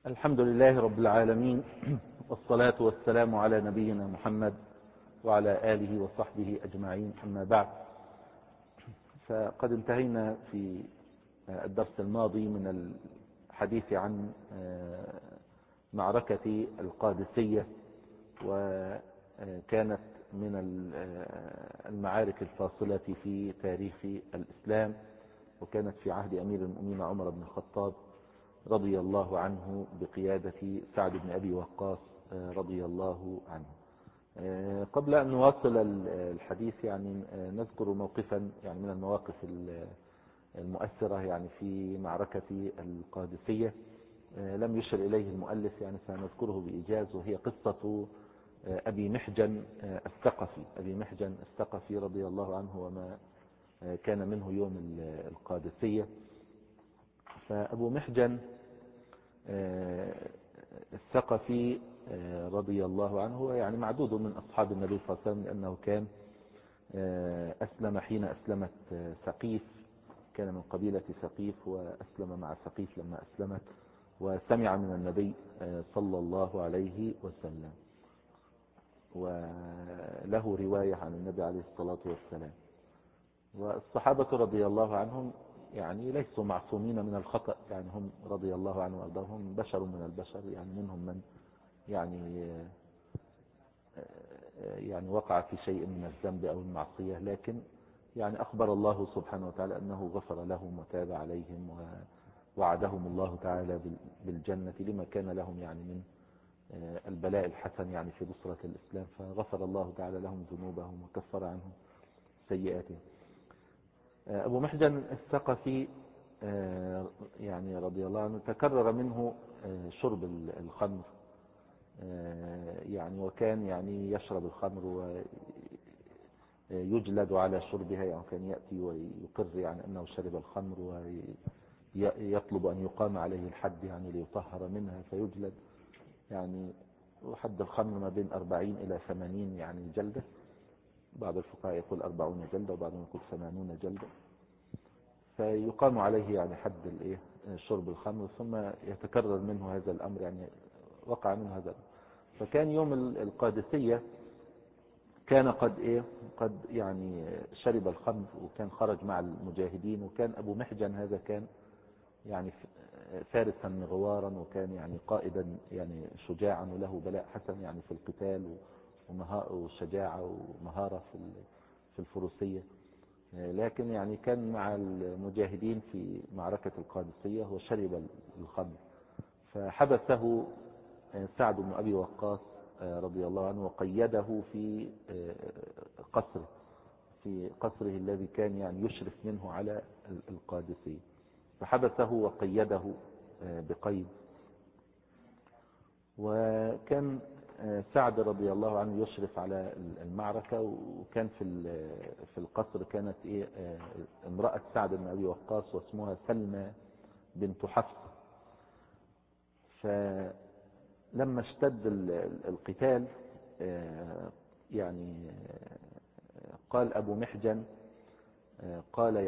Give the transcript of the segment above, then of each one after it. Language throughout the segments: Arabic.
الحمد لله رب العالمين، والصلاة والسلام على نبينا محمد وعلى آله وصحبه أجمعين، أما بعد. فقد انتهينا في الدرس الماضي من الحديث عن معركة القادسية، وكانت من المعارك الفاصلة في تاريخ الإسلام، وكانت في عهد أمير المؤمنين عمر بن الخطاب رضي الله عنه بقيادة سعد بن أبي وقاص رضي الله عنه. قبل أن نواصل الحديث نذكر موقفا من المواقف المؤثرة في معركة القادسية لم يشر إليه المؤلف، سنذكره بإيجاز، وهي قصة أبي محجن الثقفي رضي الله عنه وما كان منه يوم القادسية. فأبو محجن الثقفي رضي الله عنه معدود من أصحاب النبي صلى الله عليه وسلم، لأنه كان أسلم حين أسلمت ثقيف، كان من قبيلة ثقيف وأسلم مع ثقيف لما أسلمت، وسمع من النبي صلى الله عليه وسلم، وله رواية عن النبي عليه الصلاة والسلام. والصحابة رضي الله عنهم ليسوا معصومين من الخطأ، هم رضي الله عنهم وأرضاهم بشر من البشر، منهم من وقع في شيء من الذنب أو المعصية، لكن أخبر الله سبحانه وتعالى أنه غفر لهم وتاب عليهم ووعدهم الله تعالى بالجنة لما كان لهم من البلاء الحسن في نصرة الإسلام، فغفر الله تعالى لهم ذنوبهم وكفر عنهم سيئاتهم. أبو محجن الثقفي رضي الله عنه تكرر منه شرب الخمر، وكان يشرب الخمر ويجلد على شربها، كان يأتي ويقر أنه شرب الخمر ويطلب أن يقام عليه الحد ليطهر منها فيجلد، وحد الخمر ما بين 40 إلى 80 جلدة، بعض الفقهاء يقول 40 جلدة وبعضهم يقول 80 جلدة، فيقام عليه حد شرب الخمر، ثم يتكرر منه هذا الأمر، وقع منه هذا الأمر. فكان يوم القادسية كان قد شرب الخمر، وكان خرج مع المجاهدين، وكان أبو محجن هذا كان فارسا مغوارا، وكان قائدا شجاعا، وله بلاء حسن في القتال وشجاعة ومهارة في الفروسية، لكن كان مع المجاهدين في معركة القادسية وشرب الخمر، فحبسه سعد بن أبي وقاص رضي الله عنه وقيده في قصره الذي كان يشرف منه على القادسية، فحبسه وقيده بقيد. وكان سعد رضي الله عنه يشرف على المعركة، وكان في القصر كانت امرأة سعد بن أبي وقاص واسمها سلمى بنت حفص. فلما اشتد القتال قال أبو محجن، قال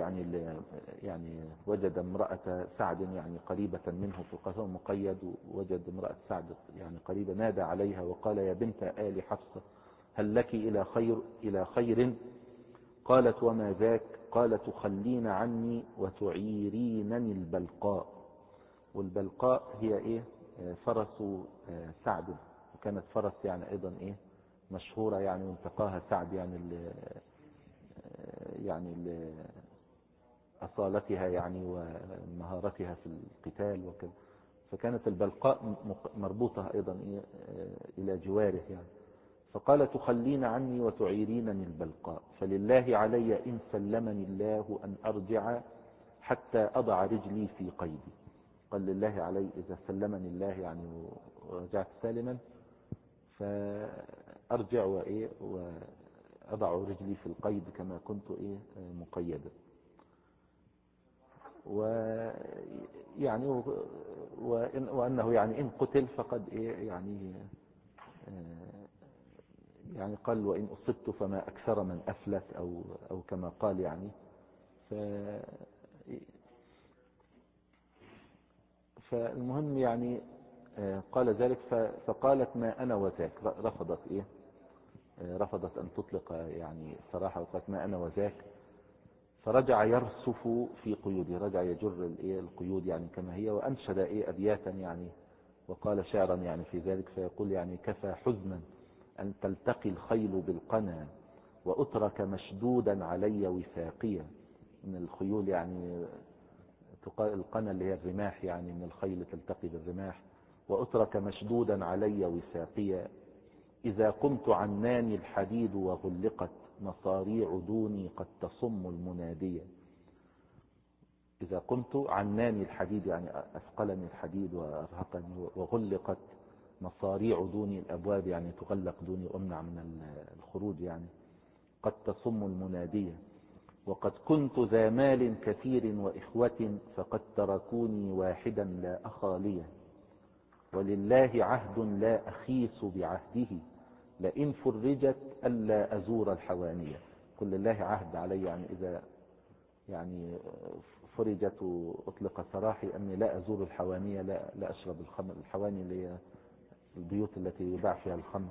وجد امرأة سعد قريبة منه في القصر مقيد، وجد امرأة سعد قريبة، نادى عليها وقال: يا بنت آل حفصة، هل لك إلى خير؟ قالت: وما ذاك؟ قال: تخلين عني وتعيرينني البلقاء. والبلقاء هي فرس سعد، وكانت فرس أيضا مشهورة، وانتقاها سعد أصالتها ومهارتها في القتال وكذا، فكانت البلقاء مربوطة أيضا إلى جواره فقال: تخلين عني وتعيرينني البلقاء، فلله علي إن سلمني الله أن أرجع حتى أضع رجلي في قيدي. قال: لله علي إذا سلمني الله ورجعت سالما فأرجع وأضع رجلي في القيد كما كنت مقيدا. وأنه إن قتل فقد قال: وإن أصبت فما أكثر من أفلت، أو كما قال فالمهم قال ذلك فقالت ما أنا وذاك، رفضت إيه، رفضت أن تطلق يعني صراحة، وقالت ما أنا وذاك. فرجع يرسف في قيوده، رجع يجر القيود يعني كما هي، وأنشد أبياتا يعني، وقال شعرا يعني في ذلك، فيقول يعني كفى حزنا أن تلتقي الخيل بالقنا وأترك مشدودا علي وثاقيا. من الخيول يعني القنا اللي هي الرماح، يعني من الخيل تلتقي بالرماح. وأترك مشدودا علي وثاقيا، إذا قمت عناني الحديد وغلقت مصاريع دوني قد تصم المنادية. إذا قمت عناني الحديد يعني أثقلني الحديد وأرهقني، وغلقت مصاريع دوني، الأبواب يعني تغلق دوني وأمنع من الخروج يعني، قد تصم المنادية. وقد كنت ذا مال كثير وإخوة فقد تركوني واحدا لا أخا لي، ولله عهد لا أخيس بعهده، لئن فرجت ألا أزور الحوانية. كل الله عهد علي يعني إذا يعني فرجت وأطلق سراحي أني لا أزور الحوانية، لا أشرب الخمر. الحواني اللي هي البيوت التي يباع فيها الخمر.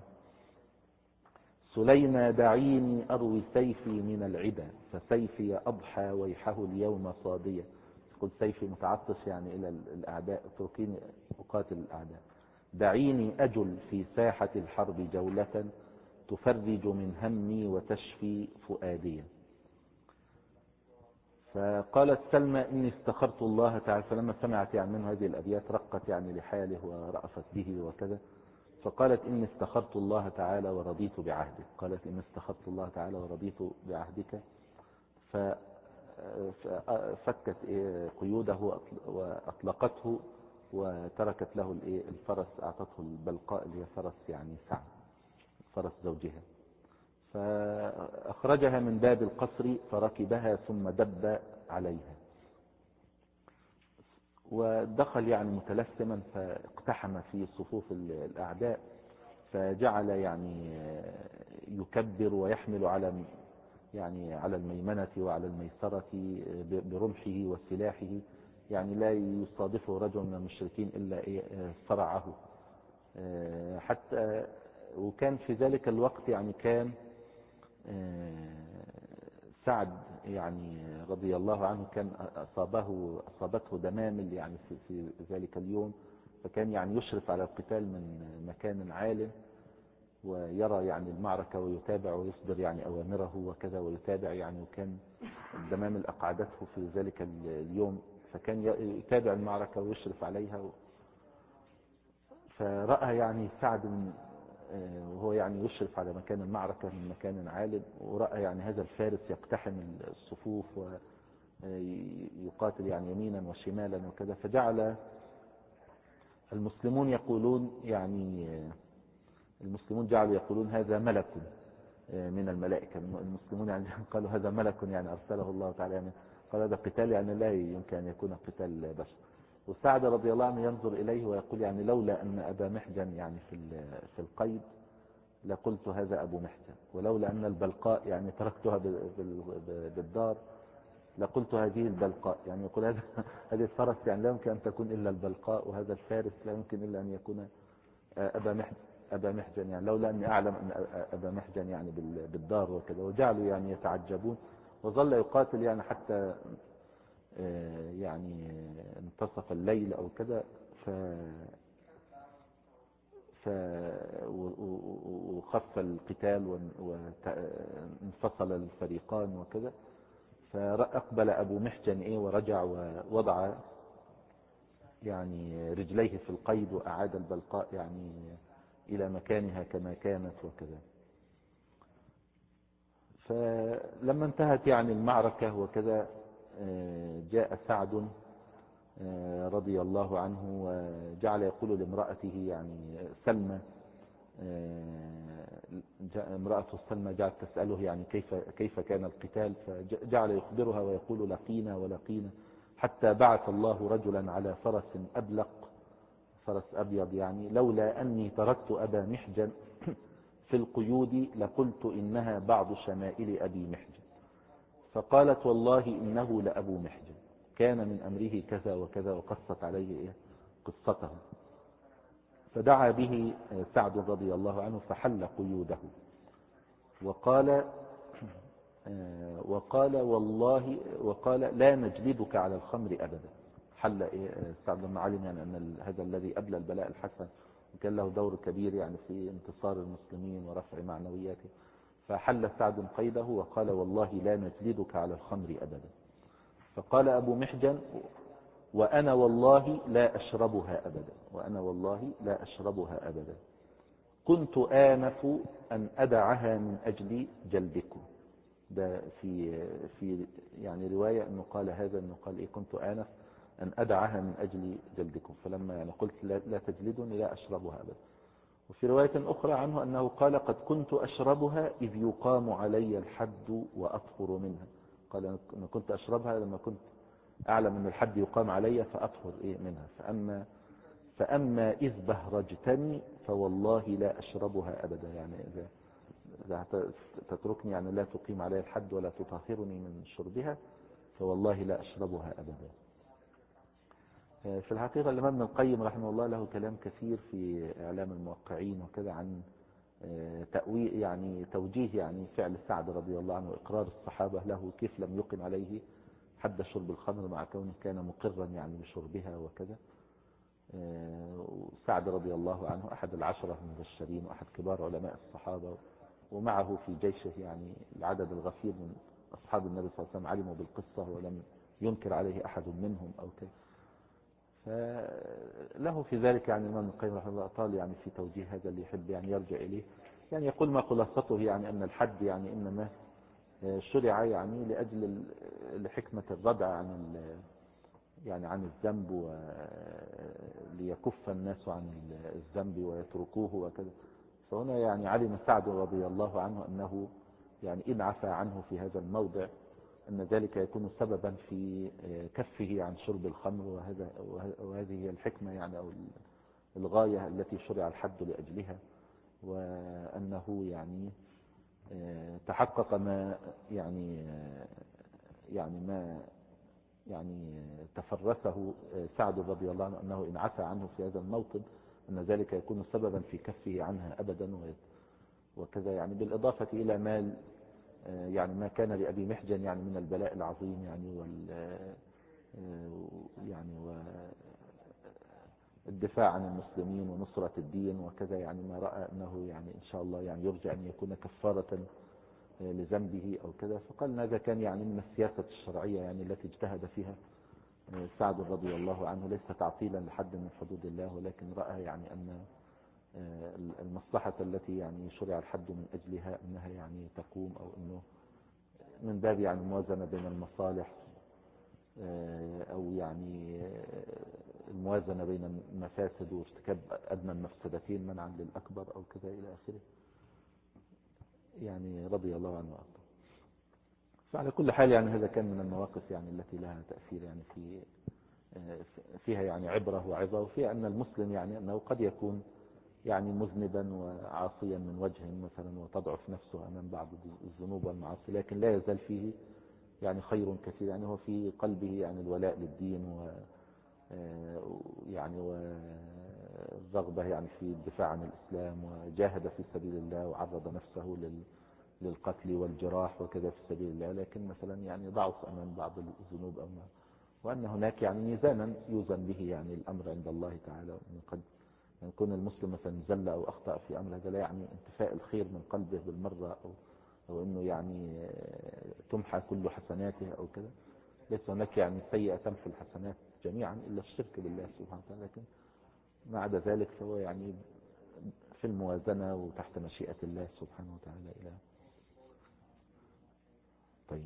سليما دعيني أروي سيفي من العدا، فسيفي أضحى ويحه اليوم صادية. قل سيفي متعطش يعني إلى الأعداء، اتركيني أقاتل الأعداء. دعيني أجل في ساحة الحرب جولة، تفرج من همي وتشفي فؤاديا. فقالت سلمى إني استخرت الله تعالى، فلما سمعت يعني منه هذه الأبيات رقت يعني لحاله ورأفت به وكذا، فقالت إني استخرت الله تعالى ورضيت بعهدك. قالت إني استخرت الله تعالى ورضيت بعهدك، ففكت قيوده وأطلقته، وتركت له الفرس، أعطته البلقاء اللي هي فرس يعني سعد، فرس زوجها. فأخرجها من باب القصر فركبها ثم دب عليها، ودخل يعني متلثما، فاقتحم في صفوف الأعداء، فجعل يعني يكبر ويحمل على يعني على الميمنة وعلى الميسرة برمحه وسلاحه، يعني لا يصادفه رجل من المشركين إلا صرعه. حتى وكان في ذلك الوقت يعني كان سعد يعني رضي الله عنه كان أصابته دمامل يعني في ذلك اليوم، فكان يعني يشرف على القتال من مكان عال، ويرى يعني المعركة ويتابع ويصدر يعني أوامره وكذا ويتابع يعني، وكان الدمامل أقعدته في ذلك اليوم، فكان يتابع المعركة ويشرف عليها. فرأى يعني سعد وهو يعني يشرف على مكان المعركة من مكان عال، ورأى يعني هذا الفارس يقتحم الصفوف ويقاتل يعني يمينا وشمالا وكذا، فجعل المسلمون يقولون يعني المسلمون جعلوا يقولون هذا ملك من الملائكة. المسلمون يعني قالوا هذا ملك يعني أرسله الله تعالى، يعني قال هذا قتال يعني لا يمكن أن يكون قتال بشر. وسعد رضي الله عنه ينظر إليه ويقول يعني لولا أن أبا محجن يعني في القيد لقلت هذا أبو محجن، ولولا أن البلقاء يعني تركتها بالدار لقلت هذه البلقاء. يعني يقول هذه الفرس يعني لا يمكن أن تكون إلا البلقاء، وهذا الفارس لا يمكن إلا أن يكون أبا محجن، يعني لولا أني أعلم أن أبا محجن يعني بالدار وكذا. وجعلوا يعني يتعجبون، وظل يقاتل يعني حتى يعني انتصف الليل أو كذا، وخف القتال وانفصل الفريقان وكذا. فأقبل أبو محجن ورجع ووضع يعني رجليه في القيد، وأعاد البلقاء يعني إلى مكانها كما كانت وكذا. فلما انتهت يعني المعركة وكذا، جاء سعد رضي الله عنه وجعل يقول لامرأته يعني سلمى، امرأته سلمى جعلت تسأله يعني كيف كان القتال، فجعل يخبرها ويقول لقينا ولقينا، حتى بعث الله رجلا على فرس أبلق، فرس أبيض يعني، لولا أني تركت أبا محجن في القيود لقلت إنها بعض شمائل أبي محجن. فقالت والله إنه لأبو محجن، كان من أمره كذا وكذا، وقصت عليه قصته. فدعا به سعد رضي الله عنه فحل قيوده وقال وقال لا نجلدك على الخمر أبدا. حل سعد لما علم يعني أن هذا الذي أبلى البلاء الحسن وكان له دور كبير يعني في انتصار المسلمين ورفع معنوياته، فحل سعد قيده وقال والله لا نجلدك على الخمر أبدا. فقال أبو محجن وأنا والله لا أشربها أبدا، وأنا والله لا أشربها أبدا، كنت آنف أن أدعها من أجل جلدكم. ده في يعني رواية أنه قال هذا، أنه قال إيه كنت آنف أن أدعها من أجل جلدكم، فلما يعني قلت لا تجلدني لا أشربها أبدا. وفي رواية أخرى عنه أنه قال قد كنت أشربها إذ يقام علي الحد وأطهر منها. قال أنا كنت أشربها لما كنت أعلم أن الحد يقام علي فأطهر منها، فأما إذ بهرجتني فوالله لا أشربها أبدا. يعني إذا تتركني يعني لا تقيم علي الحد ولا تطهرني من شربها فوالله لا أشربها أبدا. في الحقيقة الإمام ابن القيم رحمه الله له كلام كثير في إعلام الموقعين وكذا عن تأويل يعني توجيه يعني فعل سعد رضي الله عنه وإقرار الصحابة له كيف لم يقم عليه حد شرب الخمر مع كونه كان مقرا يعني بشربها وكذا. سعد رضي الله عنه أحد العشرة المبشرين وأحد كبار علماء الصحابة، ومعه في جيشه يعني العدد الغفير من أصحاب النبي صلى الله عليه وسلم علموا بالقصة ولم ينكر عليه أحد منهم أو كذا. فله في ذلك يعني الإمام ابن القيم رحمه الله طال يعني في توجيه هذا اللي يحب يعني يرجع إليه. يعني يقول ما خلاصته يعني أن الحد يعني إنما شرع يعني لأجل لحكمة الردع عن الذنب وليكف الناس عن الذنب ويتركوه وكذا. فهنا يعني علم سعد رضي الله عنه أنه يعني إن عفى عنه في هذا الموضع أن ذلك يكون سببا في كفه عن شرب الخمر، وهذه هي الحكمة يعني أو الغاية التي شرع الحد لأجلها، وأنه يعني تحقق ما يعني تفرسه سعد رضي الله عنه أنه إن عفى عنه في هذا الموطن أن ذلك يكون سببا في كفه عنها أبدا وكذا. يعني بالإضافة إلى ما كان لأبي محجن يعني من البلاء العظيم والدفاع عن المسلمين ونصرة الدين وكذا، يعني ما رأى أنه يعني إن شاء الله يعني يرجى أن يكون كفارة لذنبه أو كذا. فقال هذا كان يعني من السياسة الشرعية يعني التي اجتهد فيها سعد رضي الله عنه، ليس تعطيلا لحد من حدود الله، ولكن رأى يعني أن المصلحة التي يعني شرع الحد من أجلها أنها يعني تقوم، أو أنه من باب يعني موازنة بين المصالح، أو يعني الموازنة بين المفاسد وارتكاب أدنى المفسدتين منعا للأكبر أو كذا إلى آخره، يعني رضي الله عنه وأرضاه. فعلى كل حال يعني هذا كان من المواقف يعني التي لها تأثير يعني فيها يعني عبرة وعظة، وفيها أن المسلم يعني أنه قد يكون يعني مذنبا وعاصيا من وجه مثلا وتضعف نفسه أمام بعض الذنوب والمعاصي، لكن لا يزال فيه يعني خير كثير. يعني هو في قلبه يعني الولاء للدين والرغبة يعني في الدفاع عن الإسلام، وجاهد في سبيل الله وعرض نفسه للقتل والجراح وكذا في سبيل الله، لكن مثلا يعني ضعف أمام بعض الذنوب وأن هناك يعني ميزانا يوزن به يعني الأمر عند الله تعالى. وأن قد يكون المسلم مثلا زل أو أخطأ في أمر، هذا لا يعني انتفاء الخير من قلبه بالمرة، أو أنه يعني تمحى كل حسناته أو كذا. ليس هناك يعني سيئة تمحو الحسنات جميعا إلا الشرك بالله سبحانه وتعالى، لكن ما عدا ذلك فهو يعني في الموازنة وتحت مشيئة الله سبحانه وتعالى إلى. طيب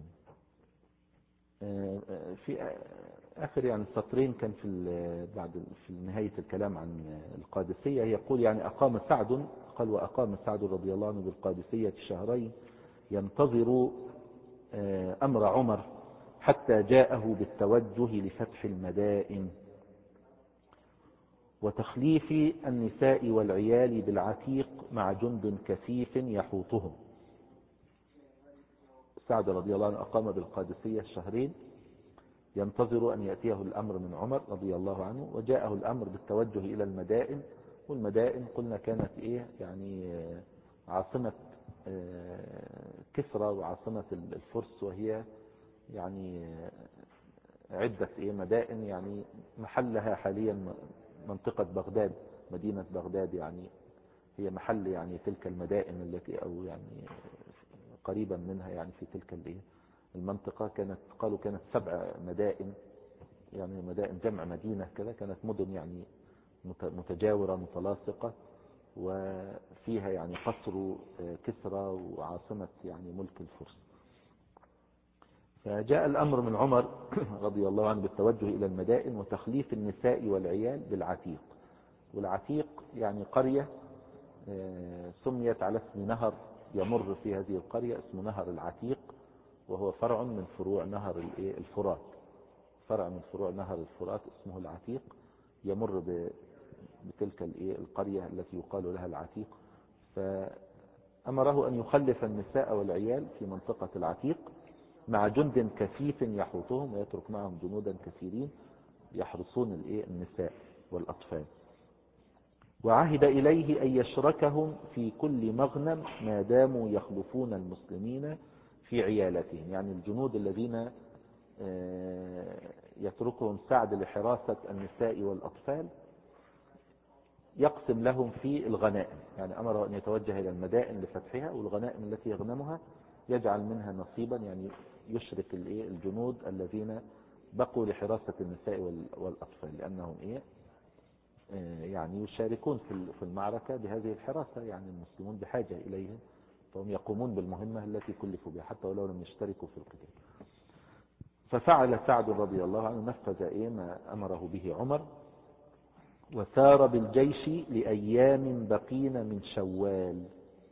في آخر يعني السطرين كان في نهاية الكلام عن القادسية يقول يعني وأقام سعد رضي الله عنه بالقادسية شهرين ينتظر أمر عمر حتى جاءه بالتوجه لفتح المدائن وتخليف النساء والعيال بالعتيق مع جند كثيف يحوطهم. سعد رضي الله عنه أقام بالقادسية شهرين ينتظر أن يأتيه الأمر من عمر رضي الله عنه، وجاءه الأمر بالتوجه إلى المدائن والمدائن قلنا كانت إيه يعني عاصمة كسرى وعاصمة الفرس، وهي يعني عدة إيه مدائن، يعني محلها حاليا منطقة بغداد، مدينة بغداد يعني هي محل يعني تلك المدائن التي أو يعني قريبا منها يعني في تلك المنطقة. كانت قالوا كانت 7 مدائن، يعني مدائن جمع مدينة كذا، كانت مدن يعني متجاورة متلاصقة، وفيها يعني قصر كسرى وعاصمة يعني ملك الفرس. فجاء الأمر من عمر رضي الله عنه بالتوجه إلى المدائن وتخليف النساء والعيال بالعتيق. والعتيق يعني قرية سميت على اسم نهر يمر في هذه القرية اسمه نهر العتيق، وهو فرع من فروع نهر الفرات، فرع من فروع نهر الفرات اسمه العتيق، يمر بتلك القرية التي يقال لها العتيق. فأمره أن يخلف النساء والعيال في منطقة العتيق مع جند كثيف يحوطهم، ويترك معهم جنودا كثيرين يحرسون النساء والأطفال. وعهد إليه أن يشركهم في كل مغنم ما داموا يخلفون المسلمين في عيالتهم، يعني الجنود الذين يتركهم سعد لحراسة النساء والأطفال يقسم لهم في الغنائم، يعني أمر أن يتوجه إلى المدائن لفتحها، والغنائم التي يغنمها يجعل منها نصيبا، يعني يشرك الجنود الذين بقوا لحراسة النساء والأطفال، لأنهم يعني يشاركون في المعركة بهذه الحراسة، يعني المسلمون بحاجة إليهم، فهم يقومون بالمهمة التي كلفوا بها حتى ولو لم يشتركوا في القتال. ففعل سعد رضي الله عنه، نفذ ما أمره به عمر، وسار بالجيش لأيام بقين من شوال.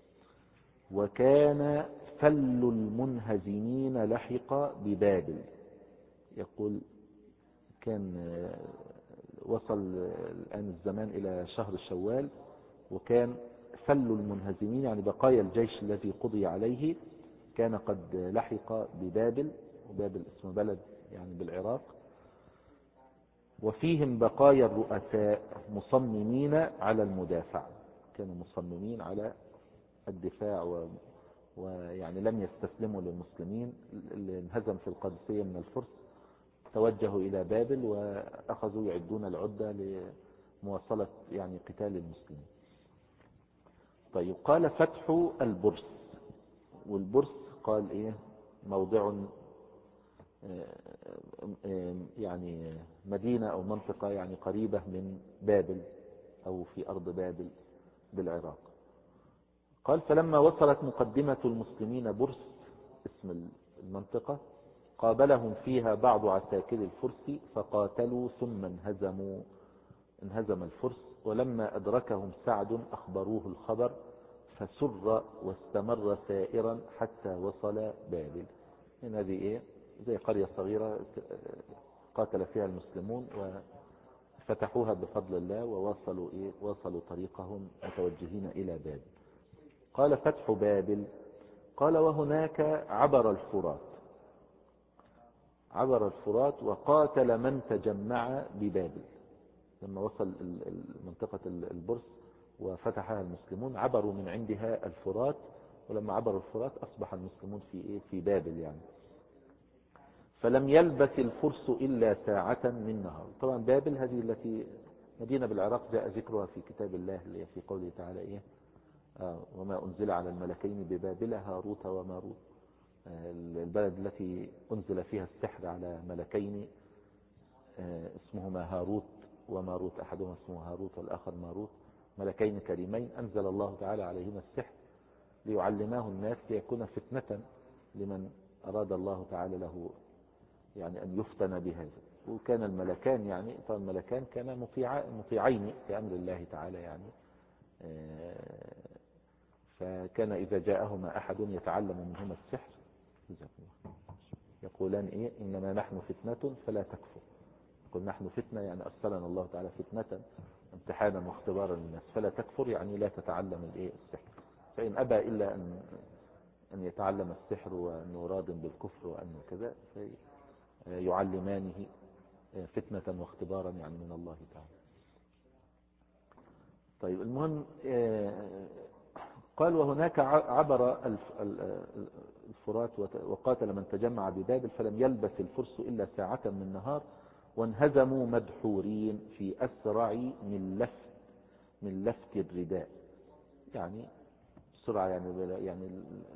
وكان فل المنهزمين لحق ببابل. يقول كان وصل الآن الزمان إلى شهر شوال، وكان فل المنهزمين يعني بقايا الجيش الذي قضي عليه كان قد لحق ببابل، وبابل اسم بلد يعني بالعراق، وفيهم بقايا الرؤساء مصممين على المدافع، كانوا مصممين على الدفاع ويعني لم يستسلموا للمسلمين. اللي انهزم في القادسية من الفرس توجهوا إلى بابل وأخذوا يعدون العدة لمواصلة يعني قتال المسلمين. طيب، قال فتح البرس. والبرس قال موضع يعني مدينة أو منطقة يعني قريبة من بابل أو في أرض بابل بالعراق. قال فلما وصلت مقدمة المسلمين برس اسم المنطقة قابلهم فيها بعض عساكر الفرس فقاتلوا ثم انهزم الفرس. ولما أدركهم سعد أخبروه الخبر فسر واستمر سائرا حتى وصل بابل. إن هذه زي قرية صغيرة قاتل فيها المسلمون وفتحوها بفضل الله وواصلوا طريقهم متوجهين إلى بابل. قال فتح بابل. قال وهناك عبر الفرات وقاتل من تجمع ببابل. لما وصل منطقة البرس وفتحها المسلمون عبروا من عندها الفرات، ولما عبروا الفرات أصبح المسلمون في بابل يعني. فلم يلبث الفرس إلا ساعة من نهار. طبعا بابل هذه التي مدينة بالعراق جاء ذكرها في كتاب الله اللي في قوله تعالى وما أنزل على الملكين ببابل هاروت وماروت، البلد التي أنزل فيها السحر على ملكين اسمهما هاروت وماروت، أحدهما اسمه هاروت والآخر ماروت، ملكين كريمين أنزل الله تعالى عليهما السحر ليعلماه الناس ليكون فتنة لمن أراد الله تعالى له يعني أن يفتن بهذا. وكان الملكان يعني فالملكان كانا مطيعين في أمر الله تعالى يعني، فكان إذا جاءهما أحد يتعلم منهما السحر يقولان إنما نحن فتنة فلا تكفر. يقول نحن فتنة يعني أرسلنا الله تعالى فتنة امتحانا واختبارا للناس، فلا تكفر يعني لا تتعلم السحر. فإن أبى إلا أن يتعلم السحر وأنه راض بالكفر وأنه كذا فيعلمانه فتنة واختبارا يعني من الله تعالى. طيب المهم قال وهناك عبر الفرات وقاتل من تجمع ببابل فلم يلبث الفرس إلا ساعة من نهار وانهزموا مدحورين في أسرع من لفت الرداء. يعني بسرعة يعني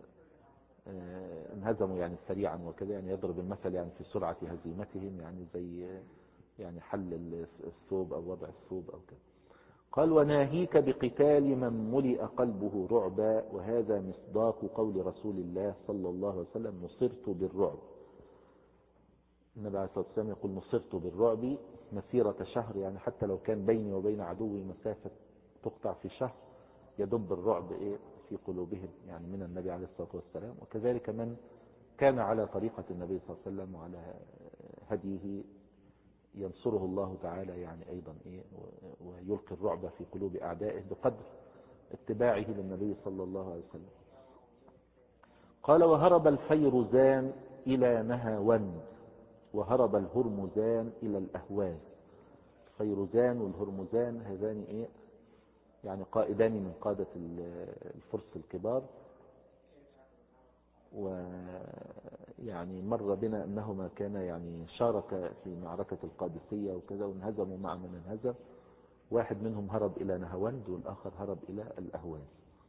انهزموا يعني سريعا وكذا، يعني يضرب المثل يعني في سرعة هزيمتهم، يعني زي يعني حل الثوب أو وضع الثوب أو كذا. قال وناهيك بقتال من ملئ قلبه رعبا، وهذا مصداق قول رسول الله صلى الله عليه وسلم نصرت بالرعب. النبي عليه الصلاة والسلام يقول نصرت بالرعب مسيرة شهر، يعني حتى لو كان بيني وبين عدوي مسافة تقطع في شهر يدب الرعب في قلوبهم يعني من النبي عليه الصلاة والسلام. وكذلك من كان على طريقة النبي صلى الله عليه وسلم وعلى هديه ينصره الله تعالى يعني أيضا ويلقي الرعب في قلوب أعدائه بقدر اتباعه للنبي صلى الله عليه وسلم. قال وهرب الفيرزان إلى نهاوند وهرب الهرمزان إلى الأهواز. الفيرزان والهرمزان هذان يعني قائدان من قادة الفرس الكبار، ويعني مر بنا أنهما كان يعني شارك في معركة القادسية وكذا وانهزموا مع من انهزم. واحد منهم هرب إلى نهاوند والآخر هرب إلى الأهواز.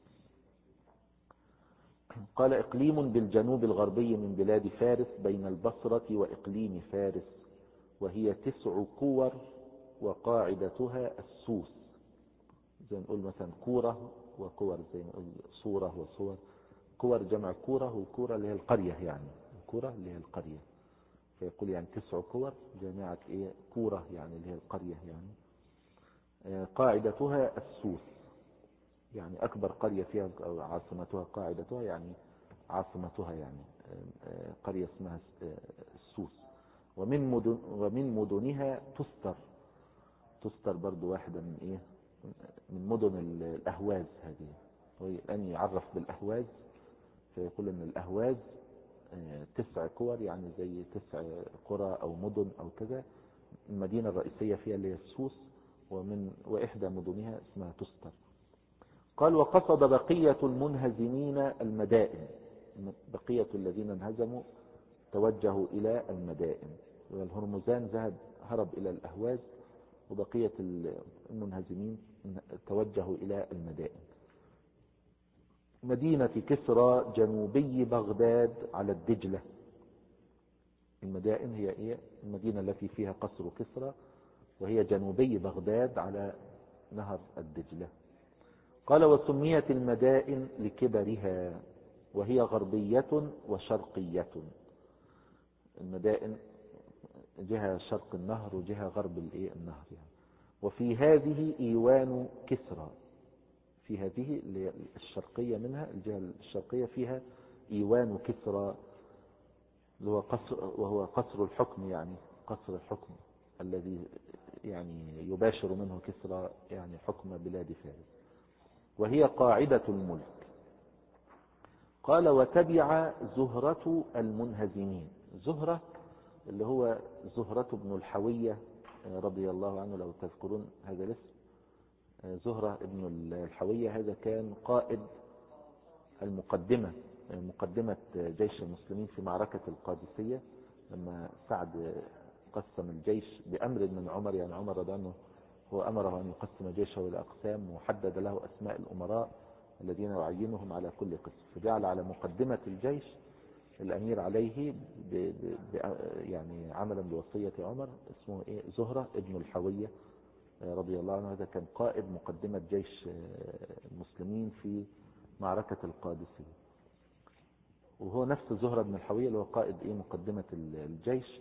قال إقليم بالجنوب الغربي من بلاد فارس بين البصرة وإقليم فارس، وهي 9 كور وقاعدتها السوس. زي نقول مثلا كورة وكور، زي ما نقول صورة وصور. كور جمع كورة، والكورة اللي هي القرية، يعني الكورة اللي هي القرية، فيقول يعني 9 كور جماعة كورة يعني اللي هي القرية يعني. قاعدتها السوس، يعني أكبر قرية فيها أو عاصمتها قاعدتها يعني عاصمتها يعني قرية اسمها السوس. ومن مدنها تستر برضو واحدة من مدن الأهواز هذه. الآن يعرف بالأهواز فيقول أن الأهواز 9 كور يعني زي 9 قرى أو مدن أو كذا. المدينة الرئيسية فيها اللي هي السوس، وإحدى مدنها اسمها تستر. قال وقصد بقية المنهزمين المدائن. بقية الذين انهزموا توجهوا إلى المدائن، والهرمزان هرب إلى الأهواز، وبقية المنهزمين توجهوا إلى المدائن. مدينة كسرى جنوبي بغداد على الدجلة. المدائن هي المدينة التي فيها قصر كسرى، وهي جنوبي بغداد على نهر الدجلة. قال وسميت المدائن لكبرها، وهي غربية وشرقية. المدائن جهة شرق النهر وجهة غرب النهر يعني. وفي هذه إيوان كسرى، في هذه الشرقية منها الجهة الشرقية فيها إيوان كسرى، وهو قصر الحكم، يعني قصر الحكم الذي يعني يباشر منه كسرى يعني حكم بلاد فارس، وهي قاعدة الملك. قال وتبع زهرة المنهزمين. زهرة اللي هو زهرة بن الحوية رضي الله عنه، لو تذكرون هذا الاسم. زهرة بن الحوية هذا كان قائد مقدمة جيش المسلمين في معركة القادسية، لما سعد قسم الجيش بأمر من عمر، يعني عمر رضي عنه هو أمره أن يقسم جيشه إلى أقسام، وحدد له أسماء الأمراء الذين يعينهم على كل قسم، فجعل على مقدمة الجيش الأمير عليه يعني عملا بوصية عمر اسمه زهرة ابن الحوية رضي الله عنه. هذا كان قائد مقدمة جيش المسلمين في معركة القادسية، وهو نفس زهرة بن الحوية اللي هو قائد مقدمة الجيش.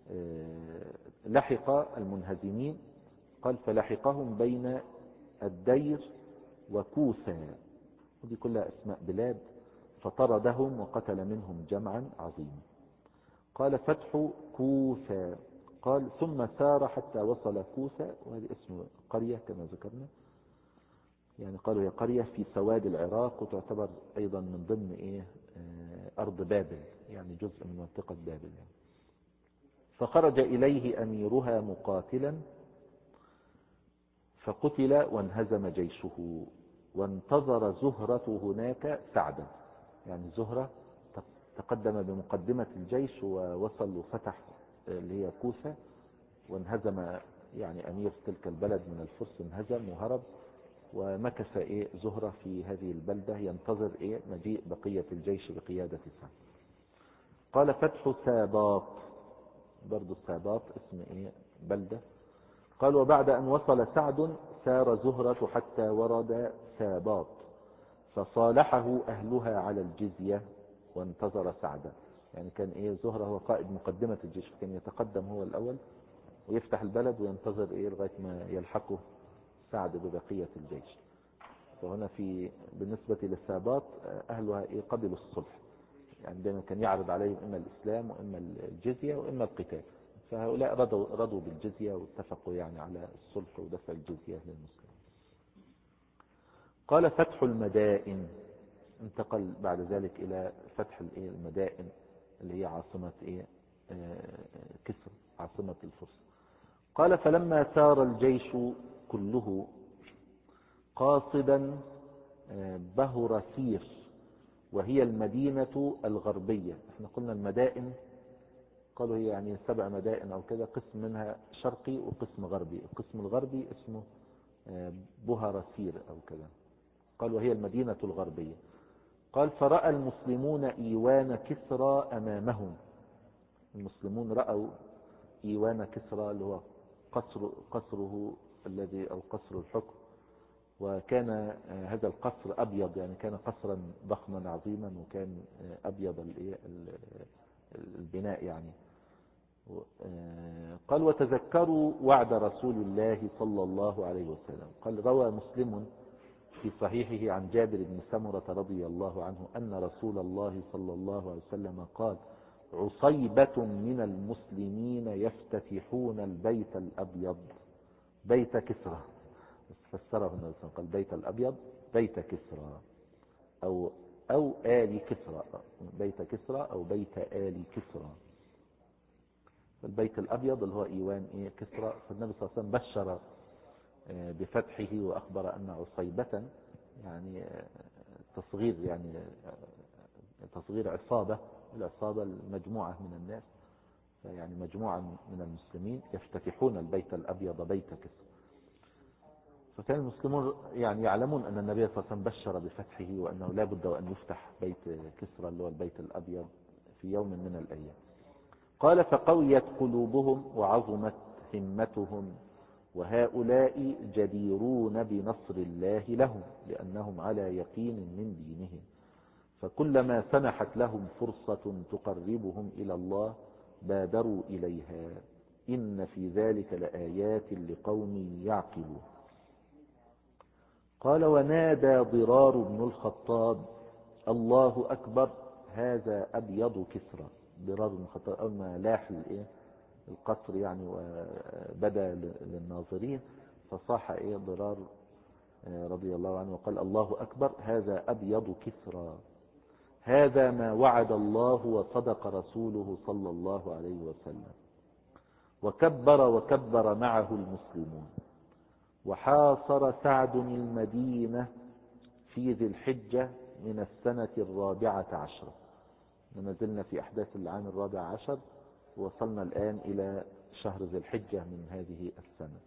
لحق المنهزمين، قال فلحقهم بين الدير وكوثا، ودي كلها أسماء بلاد، فطردهم وقتل منهم جمعا عظيما. قال فتح كوثا. قال ثم سار حتى وصل كوثا، وهذه اسم قرية كما ذكرنا، يعني قالوا هي قرية في سواد العراق، وتعتبر أيضا من ضمن أرض بابل، يعني جزء من منطقة بابل يعني. فخرج إليه أميرها مقاتلا فقتل وانهزم جيشه، وانتظر زهرة هناك سعدا. يعني زهرة تقدم بمقدمة الجيش ووصل وفتح اللي هي كوسة، وانهزم يعني أمير تلك البلد من الفرس انهزم وهرب، ومكث زهرة في هذه البلدة ينتظر مجيء بقية الجيش بقيادة سعد. قال فتح ساباط، برضو ساباط اسم بلدة. قال وبعد أن وصل سعد سار زهرة حتى ورد ساباط، فصالحه أهلها على الجزية وانتظر سعدا. يعني كان زهرة هو قائد مقدمة الجيش، كان يتقدم هو الأول ويفتح البلد وينتظر لغاية ما يلحقه سعد ببقية الجيش. فهنا بالنسبة للساباط أهلها قبلوا الصلح، يعني دائما كان يعرض عليهم إما الإسلام وإما الجزية وإما القتال، فهؤلاء رضوا بالجزية واتفقوا يعني على الصلح ودفع الجزية للمسلمين. قال فتح المدائن، انتقل بعد ذلك إلى فتح المدائن اللي هي عاصمة كسرى، عاصمة الفرس. قال فلما سار الجيش كله قاصدا بهرسير، وهي المدينة الغربية. احنا قلنا المدائن قالوا هي يعني 7 مدائن او كذا، قسم منها شرقي وقسم غربي. القسم الغربي اسمه بهرسير او كذا. قال وهي المدينة الغربية. قال فرأى المسلمون إيوان كسرى أمامهم. المسلمون رأوا إيوان كسرى اللي هو قصره الذي أو قصر الحكم، وكان هذا القصر أبيض، يعني كان قصرا ضخما عظيما، وكان أبيض البناء يعني. قال وتذكروا وعد رسول الله صلى الله عليه وسلم. قال روى مسلم في صحيحه عن جابر بن سمرة رضي الله عنه أن رسول الله صلى الله عليه وسلم قال عصيبة من المسلمين يفتتحون البيت الأبيض بيت كسرى. فسره النبي صلى الله عليه وسلم قال بيت الأبيض بيت كسرى أو آل كسرى، بيت كسرى أو بيت آل كسرى. البيت الأبيض اللي هو إيوان كسرى. فالنبي صلى الله عليه وسلم بشر بفتحه وأخبر أن عصيبة يعني تصغير، يعني تصغير عصابة، العصابة المجموعة من الناس، يعني مجموعة من المسلمين يفتتحون البيت الأبيض بيت كسرى. فكان المسلمون يعني يعلمون أن النبي صلى الله عليه وسلم بشر بفتحه وأنه لا بد وأن يفتح بيت كسرى اللي هو البيت الأبيض في يوم من الأيام. قال فقويت قلوبهم وعظمت همتهم، وهؤلاء جديرون بنصر الله لهم لأنهم على يقين من دينهم، فكلما سنحت لهم فرصة تقربهم إلى الله بادروا إليها، إن في ذلك لآيات لقوم يعقلون. قال ونادى ضرار بن الخطاب الله أكبر هذا أبيض كسرى. ضرار بن الخطاب أول ما لاح القصر يعني وبدا للناظرين فصاح ضرار رضي الله عنه وقال الله أكبر هذا أبيض كسرى، هذا ما وعد الله وصدق رسوله صلى الله عليه وسلم. وكبر معه المسلمون. وحاصر سعد المدينة في ذي الحجة من السنة 14. نزلنا في أحداث العام 14 ووصلنا الآن إلى شهر ذي الحجة من هذه السنة.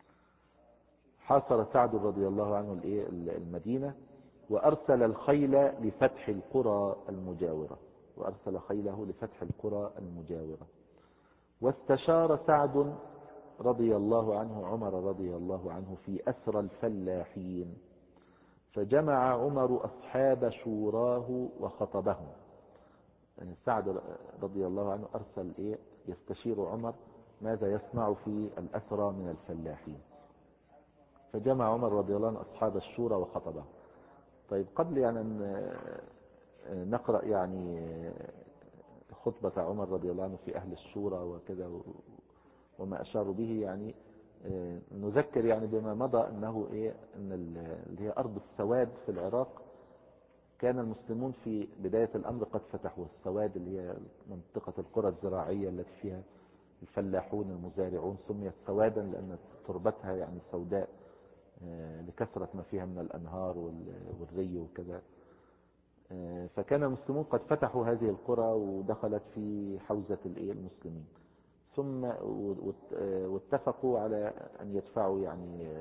حاصر سعد رضي الله عنه المدينة، وأرسل الخيل لفتح القرى المجاورة، وأرسل خيله لفتح القرى المجاورة. واستشار سعد رضي الله عنه عمر رضي الله عنه في أسرى الفلاحين، فجمع عمر أصحاب شوراه وخطبهم. سعد رضي الله عنه أرسل يستشير عمر ماذا يصنع في الأسرى من الفلاحين، فجمع عمر رضي الله عنه أصحاب الشورى وخطبهم. طيب قبل يعني أن نقرأ يعني خطبة عمر رضي الله عنه في أهل الشورى وكذا وما أشاروا به، يعني نذكر يعني بما مضى أنه أن اللي هي أرض السواد في العراق كان المسلمون في بداية الأمر قد فتحوا السواد اللي هي منطقة القرى الزراعية التي فيها الفلاحون المزارعون، سميت سوادا لأن تربتها يعني سوداء لكثرة ما فيها من الأنهار والري وكذا. فكان المسلمون قد فتحوا هذه القرى ودخلت في حوزة المسلمين، ثم واتفقوا على أن يدفعوا يعني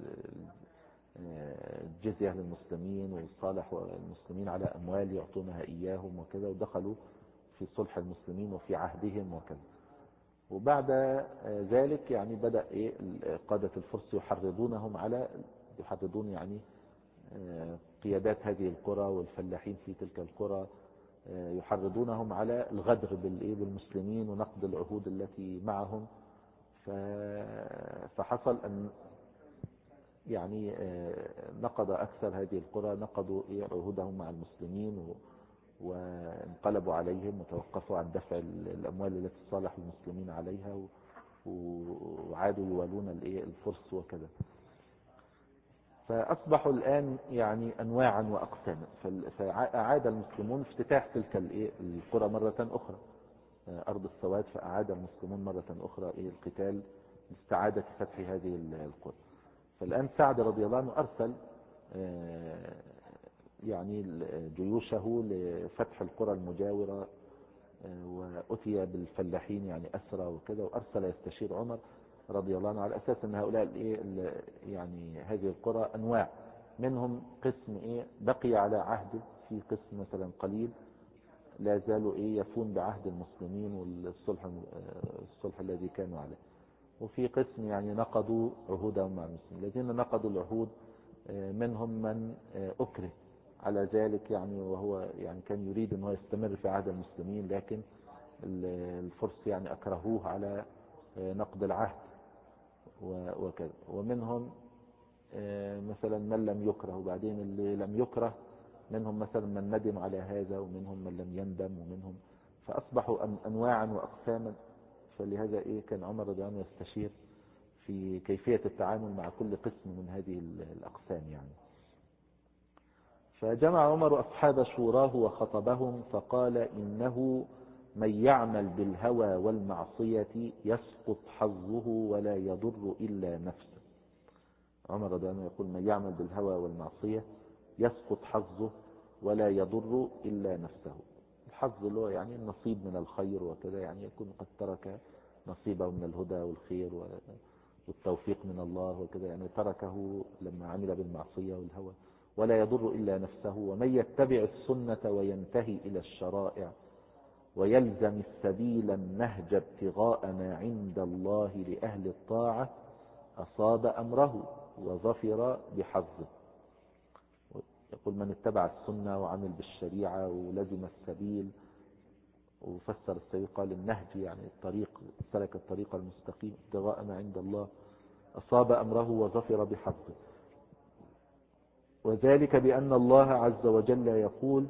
الجزية للمسلمين ويصالحوا المسلمين على أموال يعطونها إياهم وكذا، ودخلوا في صلح المسلمين وفي عهدهم وكذا. وبعد ذلك يعني بدأ قادة الفرس يحرضون يعني قيادات هذه القرى والفلاحين في تلك القرى، يحرضونهم على الغدر بالمسلمين ونقض العهود التي معهم. فحصل أن يعني نقض أكثر هذه القرى، نقضوا عهودهم مع المسلمين وانقلبوا عليهم وتوقفوا عن دفع الأموال التي صالح المسلمين عليها، وعادوا يوالون الفرس وكذا. فأصبحوا الآن يعني أنواعا وأقساما. فأعاد المسلمون افتتاح تلك القرى مرة أخرى، أرض السواد، فأعاد المسلمون مرة أخرى القتال لاستعادة فتح هذه القرى. فالآن سعد رضي الله عنه أرسل يعني جيوشه لفتح القرى المجاورة، وأتي بالفلاحين يعني أسرى وكذا، وأرسل يستشير عمر رضي الله عنه على أساس أن هؤلاء يعني هذه القرى أنواع، منهم قسم بقي على عهده، في قسم مثلا قليل لا زالوا يفون بعهد المسلمين والصلح الذي كانوا عليه، وفي قسم يعني نقضوا عهودهم مع المسلمين. الذين نقضوا العهود منهم من أكره على ذلك يعني، وهو يعني كان يريد أنه يستمر في عهد المسلمين، لكن الفرس يعني أكرهوه على نقض العهد وكذا. ومنهم مثلا من لم يكره، وبعدين اللي لم يكره منهم مثلا من ندم على هذا، ومنهم من لم يندم، ومنهم فأصبحوا أنواعا وأقساما. فلهذا كان عمر رضي الله عنه يستشير في كيفية التعامل مع كل قسم من هذه الأقسام يعني. فجمع عمر أصحاب شوراه وخطبهم فقال: إنه من يعمل بالهوى والمعصية يسقط حظه ولا يضر إلا نفسه. عمر رضي الله عنه يقول: من يعمل بالهوى والمعصية يسقط حظه ولا يضر إلا نفسه. الحظ له يعني النصيب من الخير وكذا، يعني يكون قد ترك نصيبه من الهدى والخير والتوفيق من الله وكذا، يعني تركه لما عمل بالمعصية والهوى. ولا يضر إلا نفسه. ومن يتبع السنة وينتهي إلى الشرائع ويلزم السبيل النهج ابتغاء ما عند الله لأهل الطاعة أصاب أمره وظفر بحظه. يقول: من اتبع السنة وعمل بالشريعة ولزم السبيل، وفسر السبيل قال النهج يعني الطريق، سلك الطريق المستقيم ابتغاء ما عند الله أصاب أمره وظفر بحظه. وذلك بأن الله عز وجل يقول: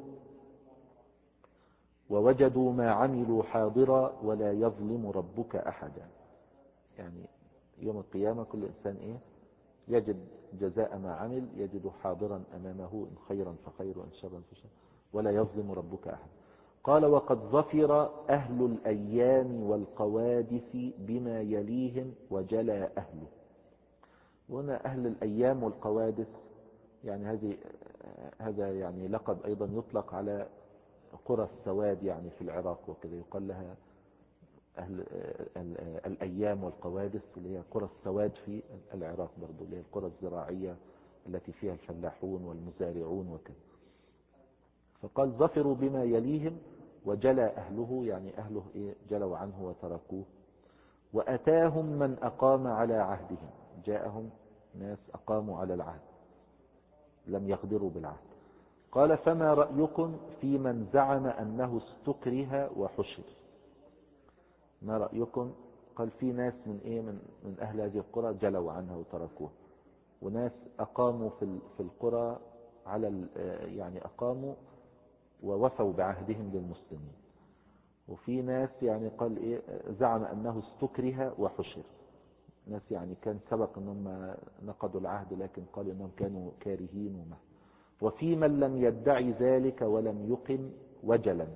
ووجدوا ما عملوا حاضرا ولا يظلم ربك أحدا. يعني يوم القيامة كل إنسان يجد جزاء ما عمل، يجد حاضرا أمامه، إن خيرا فخير وإن شرا فشر ولا يظلم ربك أحد. قال: وقد ظفر أهل الأيام والقوادس بما يليهم وجلى أهله. وهنا أهل الأيام والقوادس يعني هذا يعني لقب أيضا يطلق على قرى السواد يعني في العراق وكذا، يقال لها أهل الأيام والقوادس، اللي هي قرى السواد في العراق برضو، اللي هي القرى الزراعية التي فيها الفلاحون والمزارعون وكذا. فقال: ظفروا بما يليهم وجلى أهله، يعني أهله جلوا عنه وتركوه. وأتاهم من أقام على عهدهم، جاءهم ناس أقاموا على العهد لم يغدروا بالعهد. قال: فما رأيكم في من زعم أنه استكره وحشر؟ ما رأيكم؟ قال: في ناس من أهل هذه القرى جلوا عنها وتركوها، وناس أقاموا في القرى على يعني أقاموا ووفوا بعهدهم للمسلمين. وفي ناس يعني قال زعم أنه استكره وحشر، ناس يعني كان سبق أنهم نقضوا العهد لكن قالوا أنهم كانوا كارهين وما. وفي من لم يدعي ذلك ولم يقم وجلا،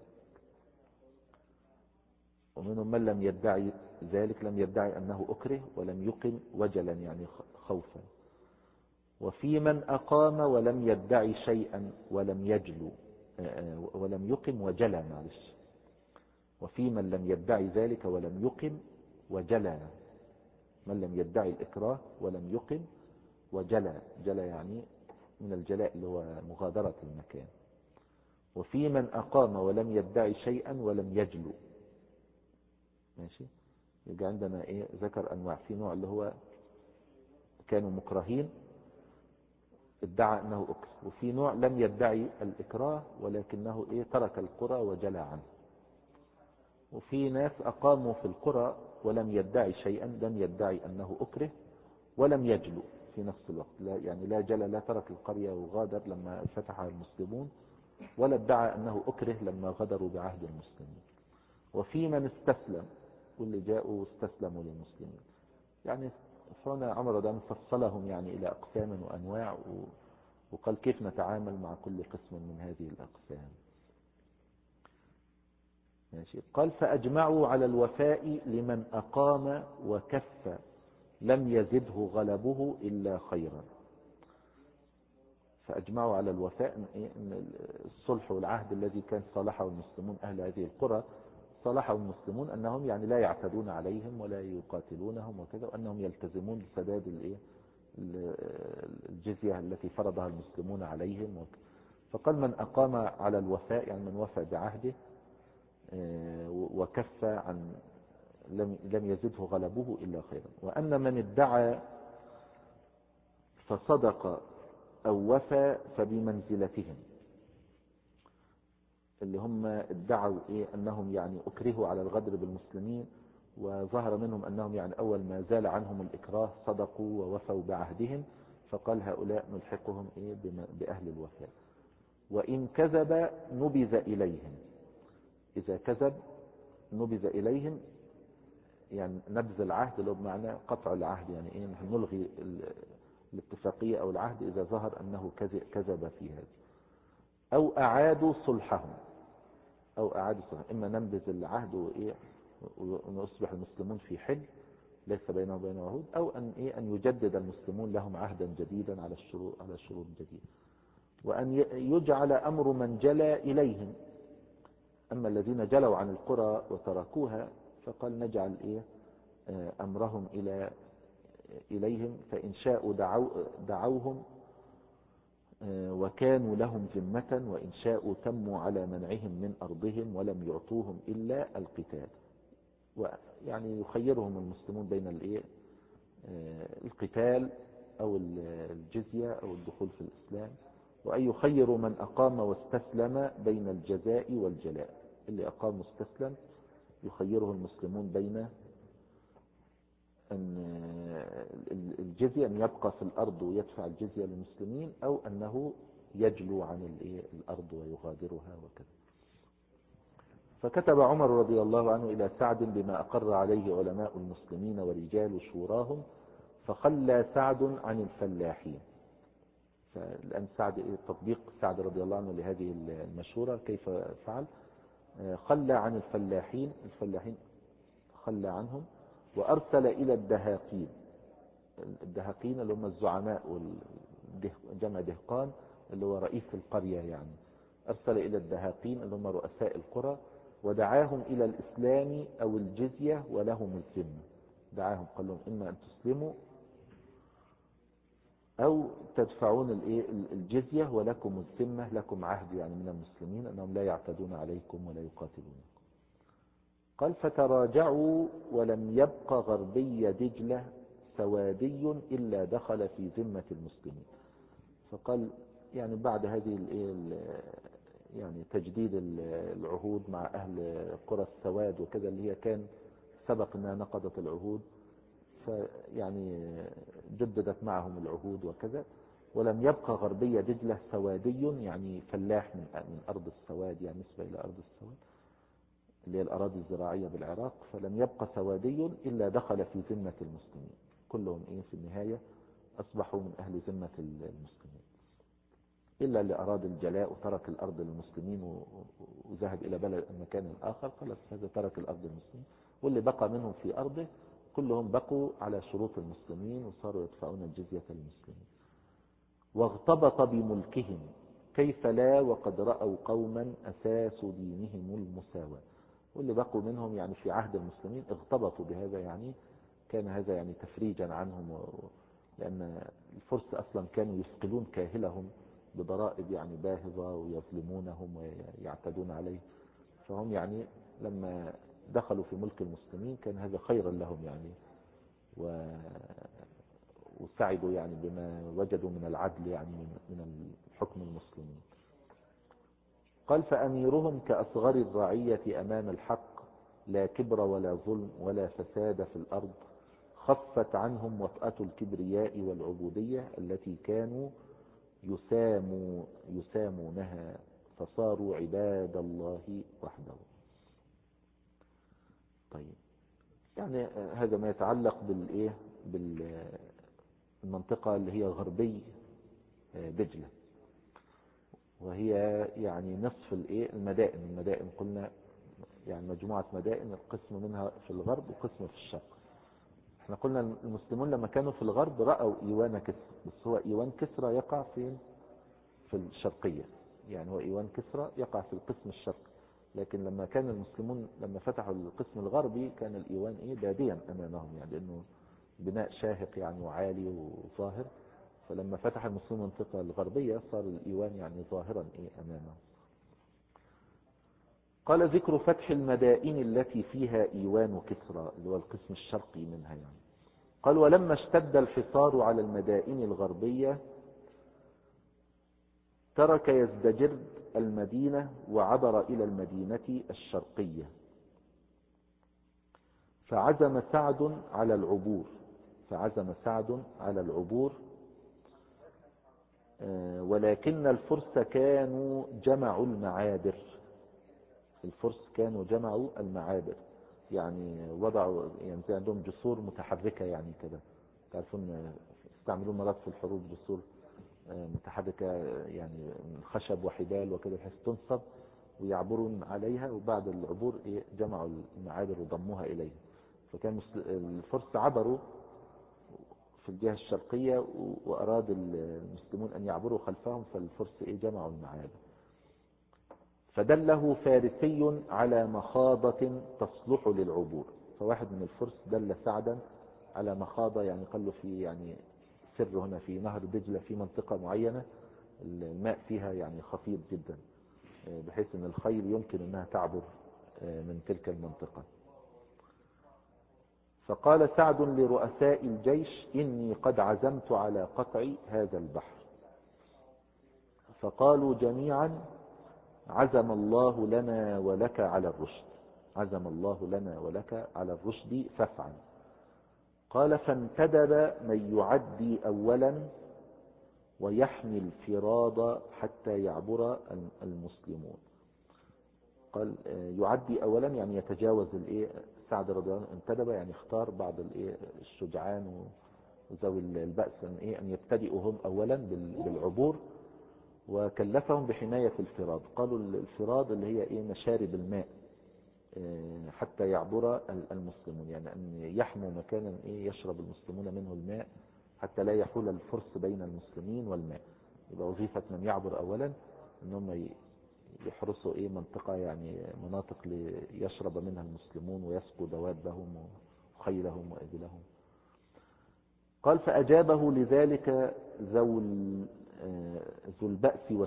ومنهم من لم يدعي ذلك، لم يدعي أنه أكره ولم يقم وجلا يعني خوفا. وفي من أقام ولم يدعي شيئا ولم يجلو ولم يقم وجلى، معلش، وفي من لم يدعي ذلك ولم يقم وجلى، من لم يدعي الإكراه ولم يقم وجلى، جلى يعني من الجلاء اللي هو مغادرة المكان. وفي من أقام ولم يدعي شيئا ولم يجلو، ماشي، يبقى عندنا ايه، ذكر انواع. في نوع اللي هو كانوا مكرهين ادعى انه اكره، وفي نوع لم يدعي الاكراه ولكنه ايه ترك القرى وجلى عنه. وفي ناس اقاموا في القرى ولم يدعي شيئا، لم يدعي انه اكره ولم يجلو في نفس الوقت، لا يعني لا جلى، لا ترك القرية وغادر لما فتحها المسلمون، ولا ادعى انه اكره لما غدروا بعهد المسلمين. وفي من استسلم، واللي جاءوا واستسلموا للمسلمين. يعني هنا عمر رضي الله عنه فصلهم يعني إلى أقسام وأنواع، وقال كيف نتعامل مع كل قسم من هذه الأقسام. ماشي. قال فأجمعوا على الوفاء لمن أقام وكف لم يزده غلبه إلا خيرا. فأجمعوا على الوفاء إن الصلح والعهد الذي كان صالحه المسلمون أهل هذه القرى، صالحه المسلمون أنهم يعني لا يعتدون عليهم ولا يقاتلونهم وكذا، وأنهم يلتزمون بسداد الجزية التي فرضها المسلمون عليهم. فقال من أقام على الوفاء يعني من وفى بعهده وكف عن لم يزده غلبه إلا خيرا. وأن من ادعى فصدق أو وفى فبمنزلتهم، اللي هم ادعوا أنهم يعني أكرهوا على الغدر بالمسلمين، وظهر منهم أنهم يعني أول ما زال عنهم الإكراه صدقوا ووفوا بعهدهم، فقال هؤلاء نلحقهم بأهل الوفاء. وإن كذب نبذ إليهم، إذا كذب نبذ إليهم، يعني نبذ العهد اللي هو بمعنى قطع العهد، يعني نحن نلغي الاتفاقية أو العهد إذا ظهر أنه كذب في هذا. أو أعادوا صلحهم، أو أعادوا صلحهم، إما ننبذ العهد ونصبح المسلمون في حل ليس بينه وبين عهود، أو أن يجدد المسلمون لهم عهدا جديدا على شروط جديدة. وأن يجعل أمر من جلى إليهم، أما الذين جلوا عن القرى وتركوها فقال نجعل أمرهم إليهم، فإن شاءوا دعوهم وكانوا لهم ذمة، وإن شاءوا تموا على منعهم من أرضهم ولم يعطوهم إلا القتال. ويعني يخيرهم المسلمون بين القتال أو الجزية أو الدخول في الإسلام. وأن يخيروا من أقام واستسلم بين الجزاء والجلاء، اللي أقام واستسلم يخيره المسلمون بين أن الجزية أن يبقى في الأرض ويدفع الجزية للمسلمين، أو أنه يجلو عن الأرض ويغادرها وكذا. فكتب عمر رضي الله عنه إلى سعد بما أقر عليه علماء المسلمين ورجال شوراهم، فخلى سعد عن الفلاحين. فالآن سعد تطبيق سعد رضي الله عنه لهذه المشورة كيف فعل؟ خلى عن الفلاحين خلى عنهم، وأرسل إلى الدهاقين اللي هم الزعماء، جمع دهقان اللي هو رئيس القرية يعني. أرسل إلى الدهاقين اللي هم رؤساء القرى، ودعاهم إلى الإسلام أو الجزية ولهم الذمة. دعاهم قال لهم إما أن تسلموا أو تدفعون الجزية ولكم الذمة، لكم عهد يعني من المسلمين أنهم لا يعتدون عليكم ولا يقاتلونكم. قال فتراجعوا ولم يبق غربي دجلة سوادي إلا دخل في ذمة المسلمين. فقال يعني بعد هذه يعني تجديد العهود مع أهل قرى السواد وكذا، اللي هي كان سبق أنها نقضت العهود، فيعني جددت معهم العهود وكذا. ولم يبقى غربي دجلة سوادي يعني فلاح من أرض السواد، يعني نسبة إلى أرض السواد اللي هي الأراضي الزراعية بالعراق. فلم يبقى سوادي إلا دخل في ذمة المسلمين، كلهم في النهاية أصبحوا من أهل ذمة المسلمين، إلا اللي أراد الجلاء وترك الأرض للمسلمين وذهب إلى بلد مكان آخر، خلاص هذا ترك الأرض للمسلمين. واللي بقى منهم في أرضه كلهم بقوا على شروط المسلمين وصاروا يدفعون الجزية للمسلمين. واغتبط بملكهم، كيف لا وقد رأوا قوما أساس دينهم المساواة. واللي بقوا منهم يعني في عهد المسلمين اغتبطوا بهذا، يعني كان هذا يعني تفريجا عنهم، لأن الفرس أصلا كانوا يثقلون كاهلهم بضرائب يعني باهظة ويظلمونهم ويعتدون عليه، فهم يعني لما دخلوا في ملك المسلمين كان هذا خيرا لهم يعني، وسعدوا يعني بما وجدوا من العدل يعني من الحكم المسلمين. قال فأميرهم كأصغر الرعية أمام الحق، لا كبر ولا ظلم ولا فساد في الأرض، خفت عنهم وطأة الكبرياء والعبودية التي كانوا يسامونها، فصاروا عباد الله وحده. طيب يعني هذا ما يتعلق بالمنطقة اللي هي غربي دجلة، وهي يعني نصف المدائن قلنا يعني مجموعة مدائن، القسم منها في الغرب وقسم في الشرق. احنا قلنا المسلمون لما كانوا في الغرب رأوا ايوان كسرى، بس هو ايوان كسرى يقع في الشرقية، يعني هو ايوان كسرى يقع في القسم الشرقي، لكن لما كان المسلمون لما فتحوا القسم الغربي كان الايوان باديا امامهم، يعني لانه بناء شاهق يعني وعالي وظاهر، فلما فتح المسلمون المنطقة الغربية صار الايوان يعني ظاهرا امامهم. قال ذكر فتح المدائن التي فيها ايوان كسرى اللي هو القسم الشرقي منها يعني. قال ولما اشتد الحصار على المدائن الغربية ترك يزدجرد المدينة وعبر إلى المدينة الشرقية، فعزم سعد على العبور ولكن الفرس كانوا جمعوا المعابر، يعني وضعوا يعني عندهم جسور متحركة يعني كده، تعرفون يستعملون مرات في الحروب جسور متحركة يعني من خشب وحبال وكده بحيث تنصب ويعبرون عليها، وبعد العبور جمعوا المعابر وضموها إليها. فكان الفرس عبروا في الجهة الشرقية وأراد المسلمون أن يعبروا خلفهم، فالفرس جمعوا المعابر. فدله فارسي على مخاضة تصلح للعبور، فواحد من الفرس دل سعدا على مخاضة، يعني قال له في يعني سر هنا في نهر دجلة في منطقة معينة الماء فيها يعني خفيض جدا بحيث ان الخيل يمكن انها تعبر من تلك المنطقة. فقال سعد لرؤساء الجيش إني قد عزمت على قطع هذا البحر، فقالوا جميعا عزم الله لنا ولك على الرشد فافعل. قال فانتدب من يعدي أولا ويحمي الفراد حتى يعبر المسلمون. قال يعدي أولا يعني يتجاوز سعد رضي الله عنه انتدب يعني اختار بعض الشجعان وذوي البأس أن يبتدئوا هم أولا بالعبور، وكلفهم بحماية الفراد. قالوا الفراد اللي هي مشارب الماء حتى يعبر المسلمون، يعني أن يحموا مكانا يشرب المسلمون منه الماء حتى لا يحول الفرس بين المسلمين والماء. يبقى وظيفة من يعبر أولا أنهم يحرسوا منطقة يعني مناطق ليشرب منها المسلمون ويسقوا دوابهم وخيلهم وإبلهم. قال فأجابه لذلك ذو البأس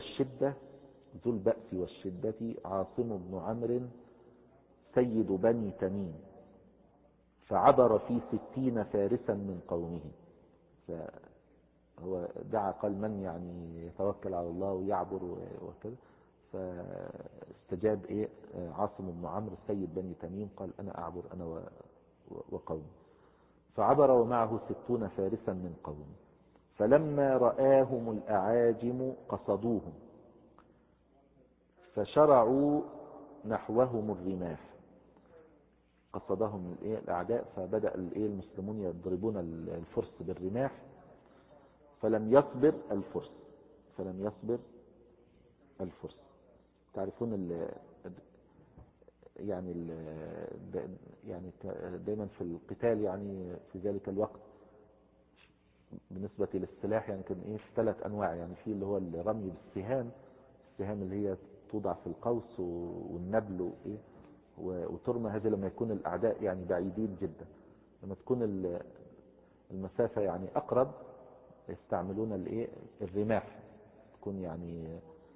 والشدة عاصم بن عمرو سيد بني تميم، فعبر في 60 فارسا من قومه. فهو دعا قال من يعني يتوكل على الله ويعبر وكذا، فاستجاب عاصم بن عمرو سيد بني تميم قال أنا أعبر أنا وقومي، فعبر ومعه 60 فارسا من قومه. فلما رآهم الأعاجم قصدوهم فشرعوا نحوهم الرماح، قصدهم الأعداء فبدأ المسلمون يضربون الفرس بالرماح، فلم يصبر الفرس. تعرفون يعني دايما في القتال يعني في ذلك الوقت بالنسبة للسلاح يعني كان ايه في 3 انواع، يعني في اللي هو الرمي بالسهام، السهام اللي هي توضع في القوس والنبل وايه وترمى. هذه لما يكون الاعداء يعني بعيدين جدا. لما تكون المسافة يعني اقرب يستعملون الايه الرماح، تكون يعني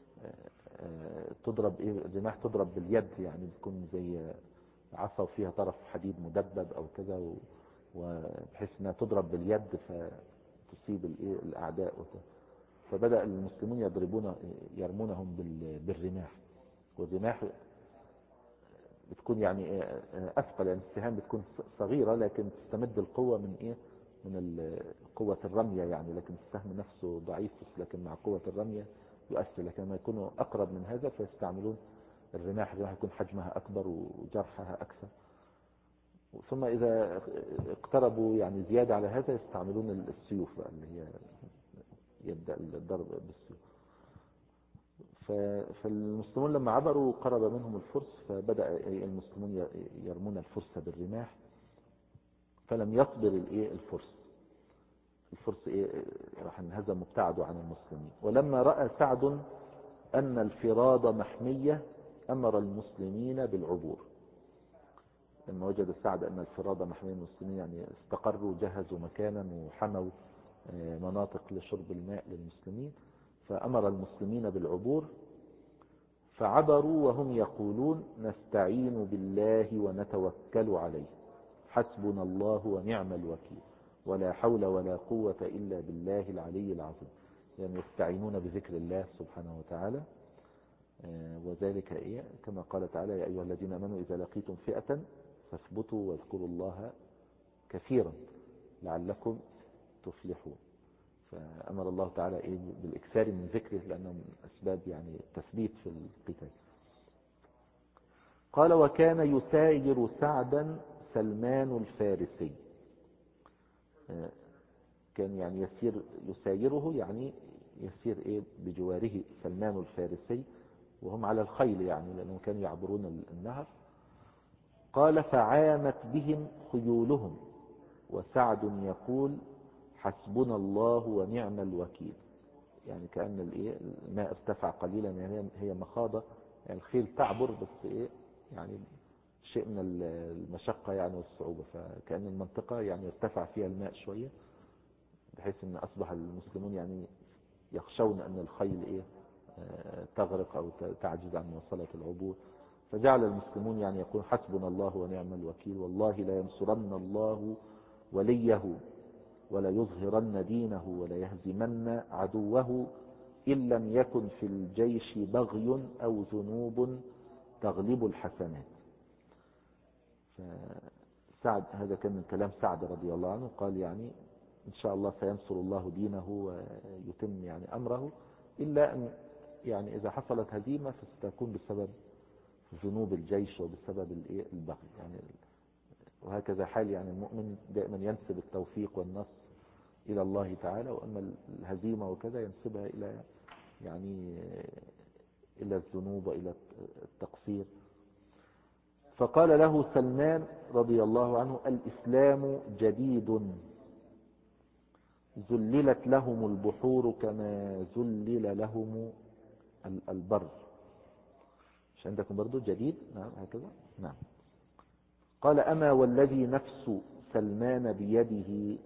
تضرب ايه الرماح تضرب باليد، يعني بتكون زي عصا وفيها طرف حديد مدبب او كذا، وبحيث انها تضرب باليد تصيب الاعداء فبدأ المسلمون يرمونهم بالرماح. والرماح بتكون يعني اثقل، يعني السهام بتكون صغيرة لكن تستمد القوة من من قوة الرمية يعني، لكن السهم نفسه ضعيف لكن مع قوة الرمية يؤثر. لكن لما يكونوا اقرب من هذا فيستعملون الرماح يكون حجمها اكبر وجرحها اكثر. ثم اذا اقتربوا يعني زيادة على هذا يستعملون السيوف بقى اللي هي يبدأ الضرب بالسيوف. فالمسلمون لما عبروا قرب منهم الفرس، فبدأ المسلمون يرمون الفرس بالرماح، فلم يصبر الفرس راح انهزموا وابتعدوا عن المسلمين. ولما رأى سعد أن الفراد محمية أمر المسلمين بالعبور. لما وجد سعد أن الفراد محمية المسلمين يعني استقروا جهزوا مكانا وحموا مناطق لشرب الماء للمسلمين، فأمر المسلمين بالعبور. فعبروا وهم يقولون نستعين بالله ونتوكل عليه حسبنا الله ونعم الوكيل ولا حول ولا قوة إلا بالله العلي العظيم. يعني يستعينون بذكر الله سبحانه وتعالى، وذلك كما قال تعالى يا أيها الذين آمنوا إذا لقيتم فئة فاثبتوا واذكروا الله كثيرا لعلكم تفلحون. فأمر الله تعالى بالإكثار من ذكره لأنه من أسباب يعني التثبيت في القتال. قال وكان يساير سعدا سلمان الفارسي. كان يعني يسايره يعني يسير بجواره سلمان الفارسي وهم على الخيل يعني لأنهم كانوا يعبرون النهر. قال فعامت بهم خيولهم وسعد يقول حسبنا الله ونعم الوكيل. يعني كأن الماء ارتفع قليلا، يعني هي مخاضة، يعني الخيل تعبر بس يعني شيء من المشقة يعني والصعوبة، فكأن المنطقة يعني ارتفع فيها الماء شوية بحيث ان اصبح المسلمون يعني يخشون ان الخيل تغرق او تعجز عن مواصلة العبور. فجعل المسلمون يعني يقول حسبنا الله ونعم الوكيل والله لا ينصرن الله وليه ولا يظهرن دينه ولا يهزمن عدوه إن لم يكن في الجيش بغي أو ذنوب تغلب الحسنات. فسعد هذا كان من كلام سعد رضي الله عنه، قال يعني إن شاء الله سينصر الله دينه ويتم يعني أمره، إلا أن يعني إذا حصلت هزيمة فستكون بسبب ذنوب الجيش وبسبب البغي يعني. وهكذا حال يعني المؤمن دائما ينسب التوفيق والنصر إلى الله تعالى، وأما الهزيمة وكذا ينسبها إلى يعني إلى الذنوب وإلى التقصير. فقال له سلمان رضي الله عنه الإسلام جديد ذللت لهم البحور كما ذلل لهم البر. مش عندكم برضو جديد؟ نعم هكذا. نعم. قال أما والذي نفس سلمان بيده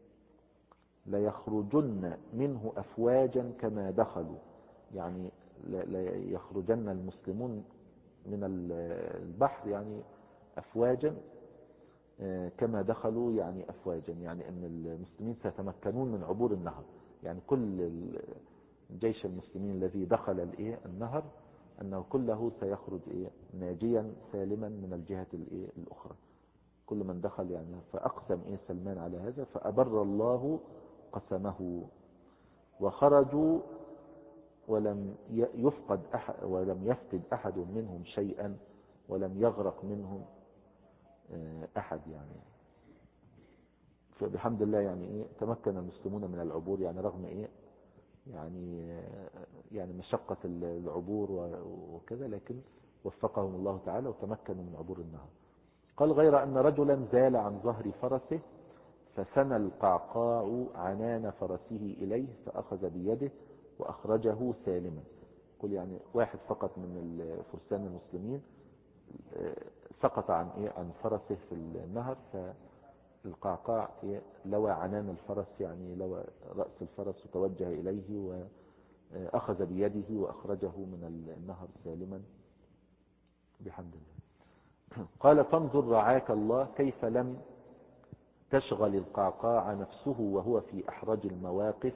ليخرجن منه أفواجا كما دخلوا، يعني ليخرجن المسلمون من البحر يعني أفواجا كما دخلوا يعني أفواجا، يعني أن المسلمين سيتمكنون من عبور النهر. يعني كل جيش المسلمين الذي دخل النهر أنه كله سيخرج ناجيا سالما من الجهة الأخرى، كل من دخل يعني. فأقسم سلمان على هذا فأبر الله قسمه، وخرجوا ولم يفقد أحد منهم شيئا ولم يغرق منهم أحد يعني. فبحمد الله يعني تمكن المسلمون من العبور يعني رغم يعني مشقة العبور وكذا، لكن وفقهم الله تعالى وتمكنوا من عبور النهر. قال غير أن رجلا زال عن ظهر فرسه فثنى القعقاع عنان فرسه إليه فأخذ بيده وأخرجه سالما. قل يعني واحد فقط من الفرسان المسلمين سقط عن فرسه في النهر، فالقعقاع لوى عنان الفرس، يعني لوى رأس الفرس وتوجه إليه وأخذ بيده وأخرجه من النهر سالما بحمد الله. قال فانظر رعاك الله كيف لم تشغل القعقاع نفسه وهو في أحرج المواقف،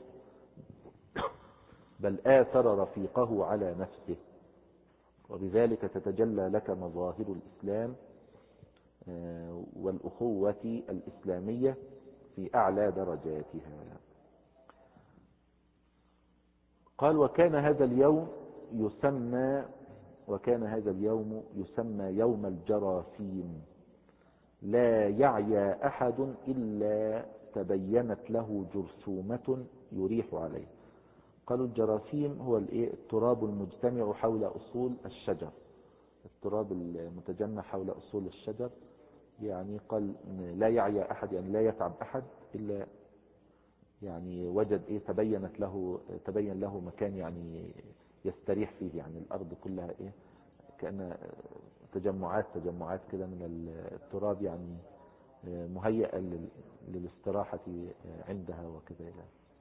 بل آثر رفيقه على نفسه، وبذلك تتجلى لك مظاهر الإسلام والأخوة الإسلامية في أعلى درجاتها. قال وكان هذا اليوم يسمى يوم الجراثيم، لا يعيا أحد إلا تبينت له جرثومة يريح عليه. قالوا الجراثيم هو التراب المجتمع حول أصول الشجر، التراب المتجمع حول أصول الشجر. يعني قال لا يعيا أحد، يعني لا يتعب أحد إلا يعني وجد تبين له مكان يعني يستريح فيه. يعني الأرض كلها كأن تجمعات كده من التراب، يعني مهيئة للاستراحة عندها وكذا.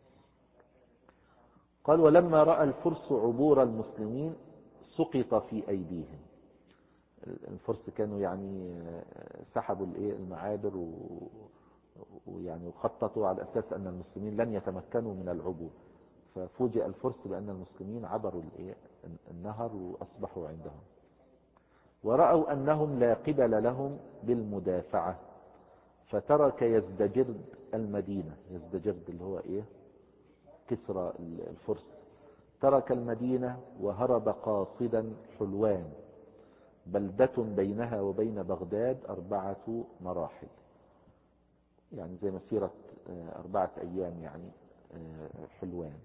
قال ولما رأى الفرس عبور المسلمين سقط في أيديهم. الفرس كانوا يعني سحبوا المعابر ويعني وخططوا على أساس أن المسلمين لن يتمكنوا من العبور، ففوجئ الفرس بأن المسلمين عبروا النهر وأصبحوا عندهم، ورأوا أنهم لا قبل لهم بالمدافعة، فترك يزدجرد المدينة. يزدجرد اللي هو كسرى الفرس، ترك المدينة وهرب قاصدا حلوان، بلدة بينها وبين بغداد 4 مراحل، يعني زي مسيرة 4 أيام يعني حلوان.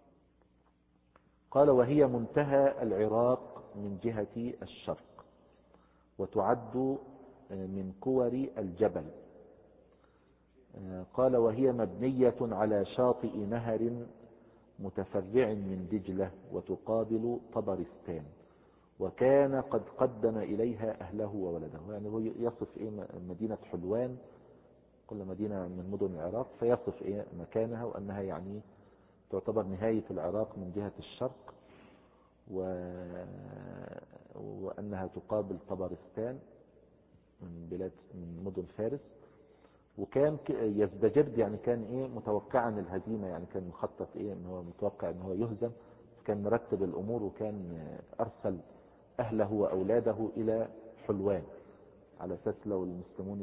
قال وهي منتهى العراق من جهة الشرق، وتعد من كور الجبل. قال وهي مبنية على شاطئ نهر متفرع من دجلة وتقابل طبرستان، وكان قد قدم إليها أهله وولده. يعني هو يصف مدينة حلوان، كل مدينة من مدن العراق فيصف مكانها، وأنها يعني تعتبر نهاية العراق من جهة الشرق، وأنها تقابل طبرستان من مدن فارس. وكان يزدجرد يعني كان متوقعا الهزيمة، يعني كان مخطط ان هو متوقع ان هو يهزم، كان مرتب الامور، وكان ارسل اهله واولاده الى حلوان على اساس لو المسلمون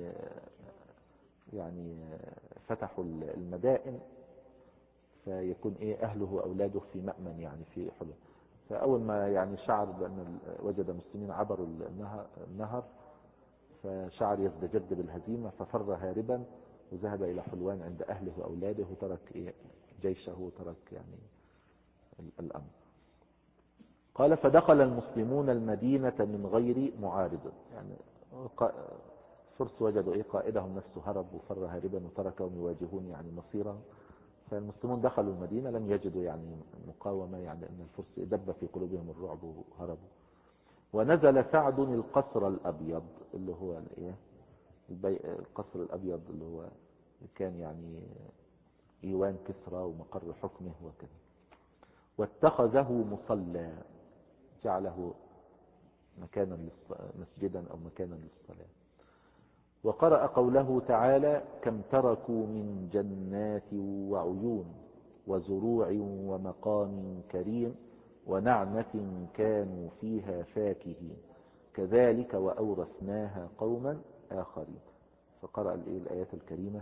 يعني فتحوا المدائن فيكون اهله واولاده في مأمن يعني في حلوان. فاول ما يعني شعر بان وجد المسلمين عبروا النهر فشعر يزدجد بالهزيمة، ففر هاربا وذهب إلى حلوان عند أهله وأولاده، وترك جيشه وترك يعني الأمر. قال فدخل المسلمون المدينة من غير معارض، يعني فرس وجدوا قائدهم نفسه هرب وفر هاربا وتركهم يواجهون يعني مصيرهم، فالمسلمون دخلوا المدينة لم يجدوا يعني مقاومة، يعني أن الفرس دب في قلوبهم الرعب وهربوا. ونزل سعد القصر الأبيض اللي هو القصر الأبيض اللي هو كان يعني إيوان كسرى ومقر حكمه وكذا، واتخذه مصلى، جعله مكانا مسجدا أو مكانا للصلاة. وقرأ قوله تعالى كم تركوا من جنات وعيون وزروع ومقام كريم ونعمة كانوا فيها فاكهين كذلك وأورثناها قوما آخرين. فقرأ الآيات الكريمة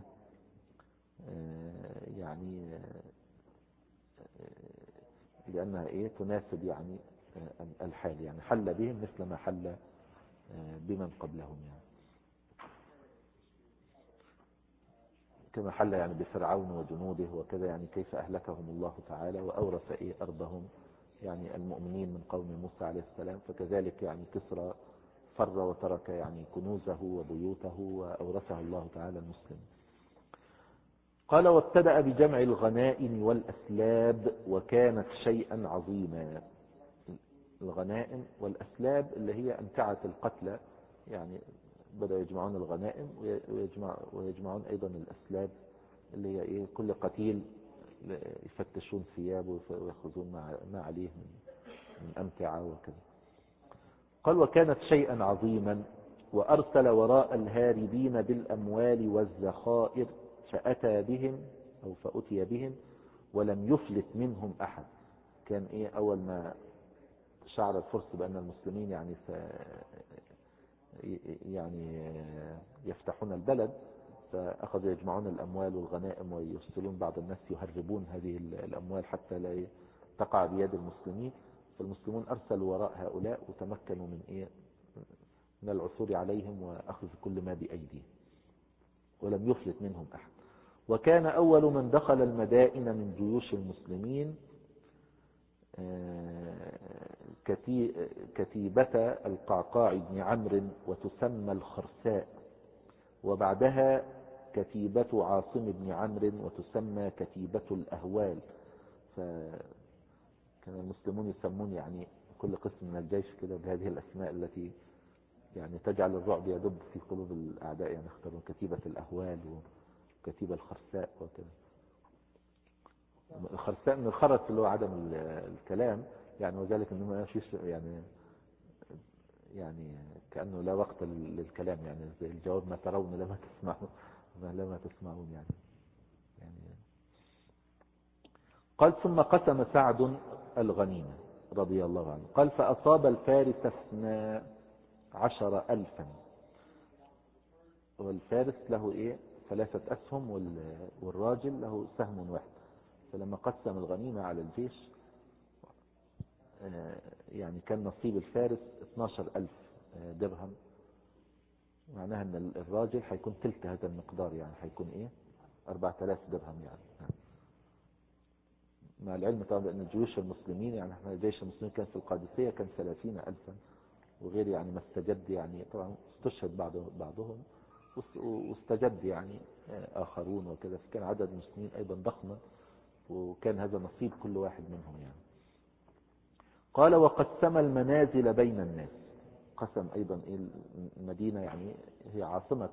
يعني لأنها تناسب يعني الحال، يعني حل بهم مثل ما حل بمن قبلهم، يعني كما حل يعني بفرعون وجنوده وكذا، يعني كيف أهلكهم الله تعالى وأورث أرضهم يعني المؤمنين من قوم موسى عليه السلام. فكذلك يعني كسرى فر وترك يعني كنوزه وبيوته وأورثه الله تعالى المسلم. قال وابتدأ بجمع الغنائم والأسلاب وكانت شيئا عظيما. الغنائم والأسلاب اللي هي أمتعة القتلى، يعني بدأوا يجمعون الغنائم ويجمعون أيضا الأسلاب اللي هي إيه، كل قتيل يفتشون ثيابه ويأخذون ما عليه من أمتعة وكذا. قال وكانت شيئا عظيما وأرسل وراء الهاربين بالأموال والذخائر فأتى بهم أو فأتي بهم ولم يفلت منهم أحد. كان إيه، أول ما شعر الفرس بأن المسلمين يعني يفتحون البلد، فأخذوا يجمعون الأموال والغنائم ويرسلون بعض الناس يهربون هذه الأموال حتى لا تقع بيد المسلمين. فالمسلمون أرسلوا وراء هؤلاء وتمكنوا من العثور عليهم وأخذ كل ما بأيديهم ولم يفلت منهم أحد. وكان أول من دخل المدائن من جيوش المسلمين كتيبة القعقاع بن عمرو وتسمى الخرساء، وبعدها كتيبة عاصم بن عمرو وتسمى كتيبة الأهوال. فكان المسلمون يسمون يعني كل قسم من الجيش كده بهذه الأسماء التي يعني تجعل الرعب يدب في قلوب الأعداء، يعني اختاروا كتيبة الأهوال وكتيبة الخرساء وكذا. الخرساء من الخرس اللي هو عدم الكلام يعني، وذلك انه ما فيش يعني كأنه لا وقت للكلام، يعني زي الجواب ما ترون لما تسمعون يعني قال ثم قسم سعد الغنيمة رضي الله عنه. قال فأصاب الفارس 12,000، والفارس له ايه 3 أسهم والراجل له سهم واحد. فلما قسم الغنيمة على الجيش يعني كان نصيب الفارس 12,000 درهم، معناها ان الراجل هيكون تلت هذا المقدار، يعني هيكون ايه 4,000 درهم يعني. مع العلم طبعا بأن جيوش المسلمين، يعني احنا جيش المسلمين كان في القادسية كان 30,000 وغير، يعني ما استجد، يعني طبعا استشهد بعضهم واستجد يعني آخرون وكذا، فكان عدد المسلمين أيضا ضخما، وكان هذا نصيب كل واحد منهم يعني. قال وقسم المنازل بين الناس، قسم أيضا المدينة، يعني هي عاصمة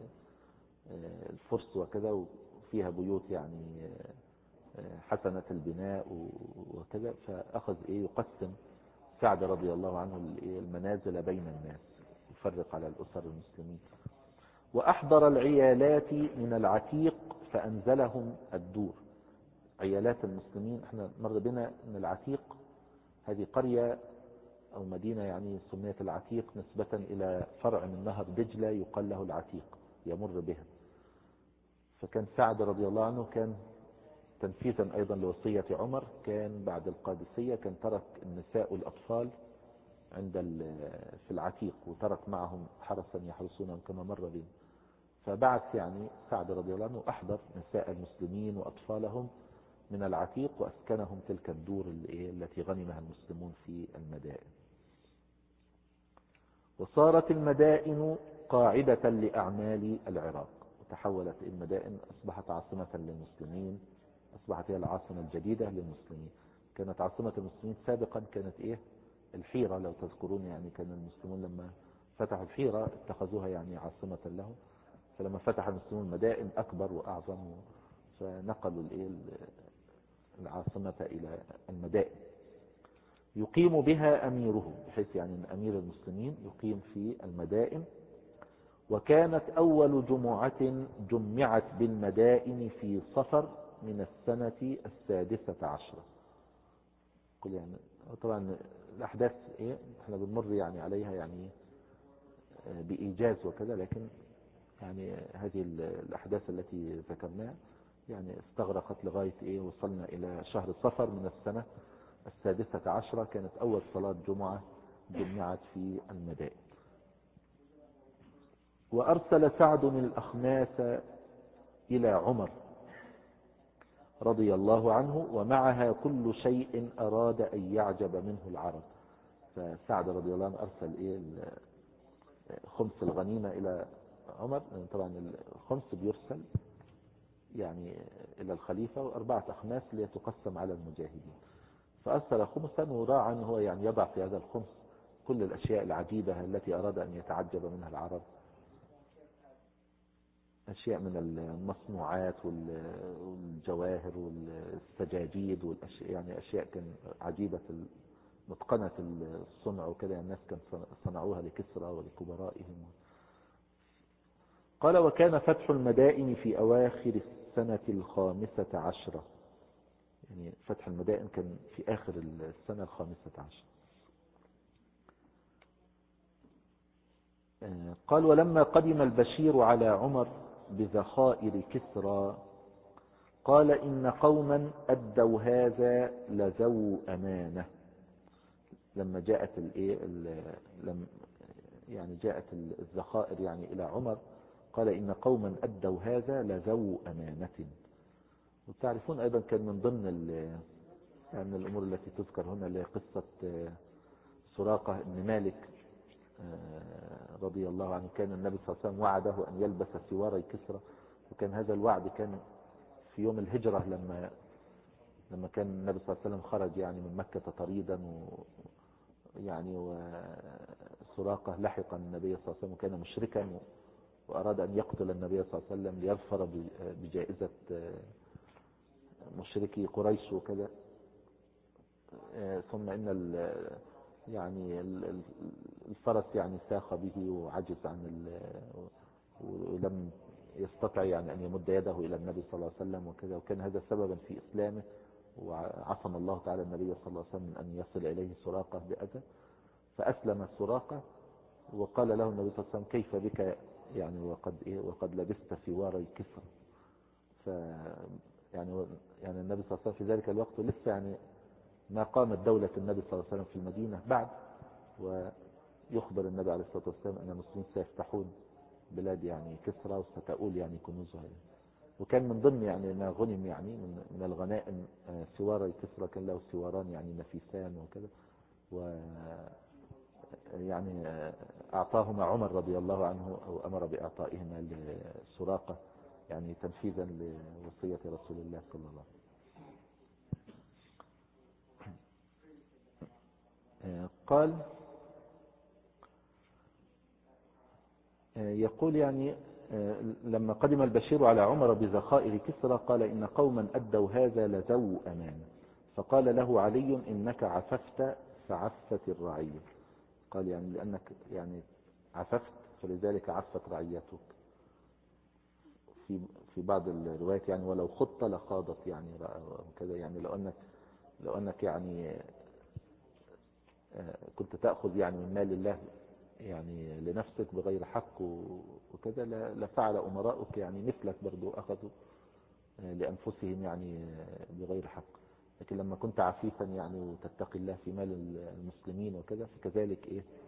الفرس وكذا، وفيها بيوت يعني حسنة البناء وكذا، فأخذ يقسم سعد رضي الله عنه المنازل بين الناس، يفرق على الأسر المسلمين. وأحضر العيالات من العتيق فأنزلهم الدور. عيالات المسلمين، احنا مر بنا ان العتيق هذه قرية او مدينة يعني سميت العتيق نسبة الى فرع من نهر دجلة يقال له العتيق يمر بها. فكان سعد رضي الله عنه كان تنفيذا ايضا لوصية عمر، كان بعد القادسية كان ترك النساء والاطفال في العتيق، وترك معهم حرسا يحرسونهم كما مر بنا. فبعث يعني سعد رضي الله عنه احضر نساء المسلمين واطفالهم من العتيق وأسكنهم تلك الدور التي غنمها المسلمون في المدائن. وصارت المدائن قاعدة لأعمال العراق، وتحولت المدائن، أصبحت عاصمة للمسلمين، أصبحت هي العاصمة الجديدة للمسلمين. كانت عاصمة المسلمين سابقا كانت الحيرة، لو تذكرون، يعني كان المسلمون لما فتحوا الحيرة اتخذوها يعني عاصمة لهم، فلما فتح المسلمون مدائن أكبر وأعظم فنقلوا العاصمة إلى المدائن يقيم بها أميره، بحيث يعني أن أمير المسلمين يقيم في المدائن. وكانت أول جمعة جمعت بالمدائن في صفر من السنة 16. قل يعني طبعا الأحداث احنا بنمر يعني عليها يعني بإيجاز وكذا، لكن يعني هذه الأحداث التي ذكرناها يعني استغرقت لغاية وصلنا إلى شهر صفر من السنة 16. كانت أول صلاة جمعة جمعت في المدائن. وأرسل سعد الأخماس إلى عمر رضي الله عنه ومعها كل شيء أراد أن يعجب منه العرب. فسعد رضي الله عنه أرسل خمس الغنيمة إلى عمر، طبعا الخمس بيرسل يعني إلى الخليفة، وأربعة أخماس ليتقسم على المجاهدين. فأرسل خمسا، وراعى أنه هو يعني يضع في هذا الخمس كل الأشياء العجيبة التي أراد أن يتعجب منها العرب، أشياء من المصنوعات والجواهر والسجاجيد والأشياء، يعني أشياء كان عجيبة متقنة الصنع وكذا، الناس كان صنعوها لكسرى ولكبرائهم. قال: وكان فتح المدائن في أواخر السنة 15، يعني فتح المدائن كان في آخر السنة 15. قال: ولما قدم البشير على عمر بذخائر كسرى قال: إن قوما أدوا هذا لذو أمانة. لما جاءت يعني جاءت الذخائر يعني إلى عمر، قال: إن قوما أدوا هذا لذو أمانة. وتعرفون أيضا كان من ضمن يعني الأمور التي تذكر هنا اللي هي قصة سراقة بن مالك رضي الله عنه. كان النبي صلى الله عليه وسلم وعده أن يلبس سواري كسرى، وكان هذا الوعد كان في يوم الهجرة، لما كان النبي صلى الله عليه وسلم خرج يعني من مكة طريدا، يعني وسراقة لحق النبي صلى الله عليه وسلم وكان مشركا، وأراد أن يقتل النبي صلى الله عليه وسلم ليظفر بجائزة مشركي قريش وكذا. ثم إن يعني الفرس يعني ساخ به وعجز ولم يستطع يعني أن يمد يده إلى النبي صلى الله عليه وسلم وكذا، وكان هذا سببا في إسلامه، وعصم الله تعالى النبي صلى الله عليه وسلم من أن يصل إليه سراقة بأذى. فأسلم سراقة، وقال له النبي صلى الله عليه وسلم: كيف بك يعني وقد لبست سواري كسرى. يعني النبي صلى الله عليه وسلم في ذلك الوقت لسه يعني ما قامت دولة النبي صلى الله عليه وسلم في المدينة بعد، ويخبر النبي عليه الصلاة والسلام أن المسلمين سيفتحون بلاد يعني كسرى وستؤول يعني كنوزها. وكان من ضمن يعني ما غنم يعني من الغنائم سواري كسرى، كان له سواران يعني نفيسان وكذا، يعني أعطاهما عمر رضي الله عنه، أو أمر بإعطائهما لسراقة يعني تنفيذا لوصية رسول الله صلى الله عليه وسلم. قال يقول يعني لما قدم البشير على عمر بذخائر كسرى قال: إن قوما أدوا هذا لذو أمان. فقال له علي: إنك عففت فعفت الرعية. قال يعني لأنك يعني عففت فلذلك عفت رعيتك. في بعض الروايات يعني ولو خضت لخاضت يعني كذا، يعني لو أنك يعني كنت تأخذ يعني من مال الله يعني لنفسك بغير حق وكذا، لفعل أمراؤك يعني مثلك برضو أخذوا لأنفسهم يعني بغير حق. لكن لما كنت عفيفا يعني وتتقي الله في مال المسلمين وكذا، فكذلك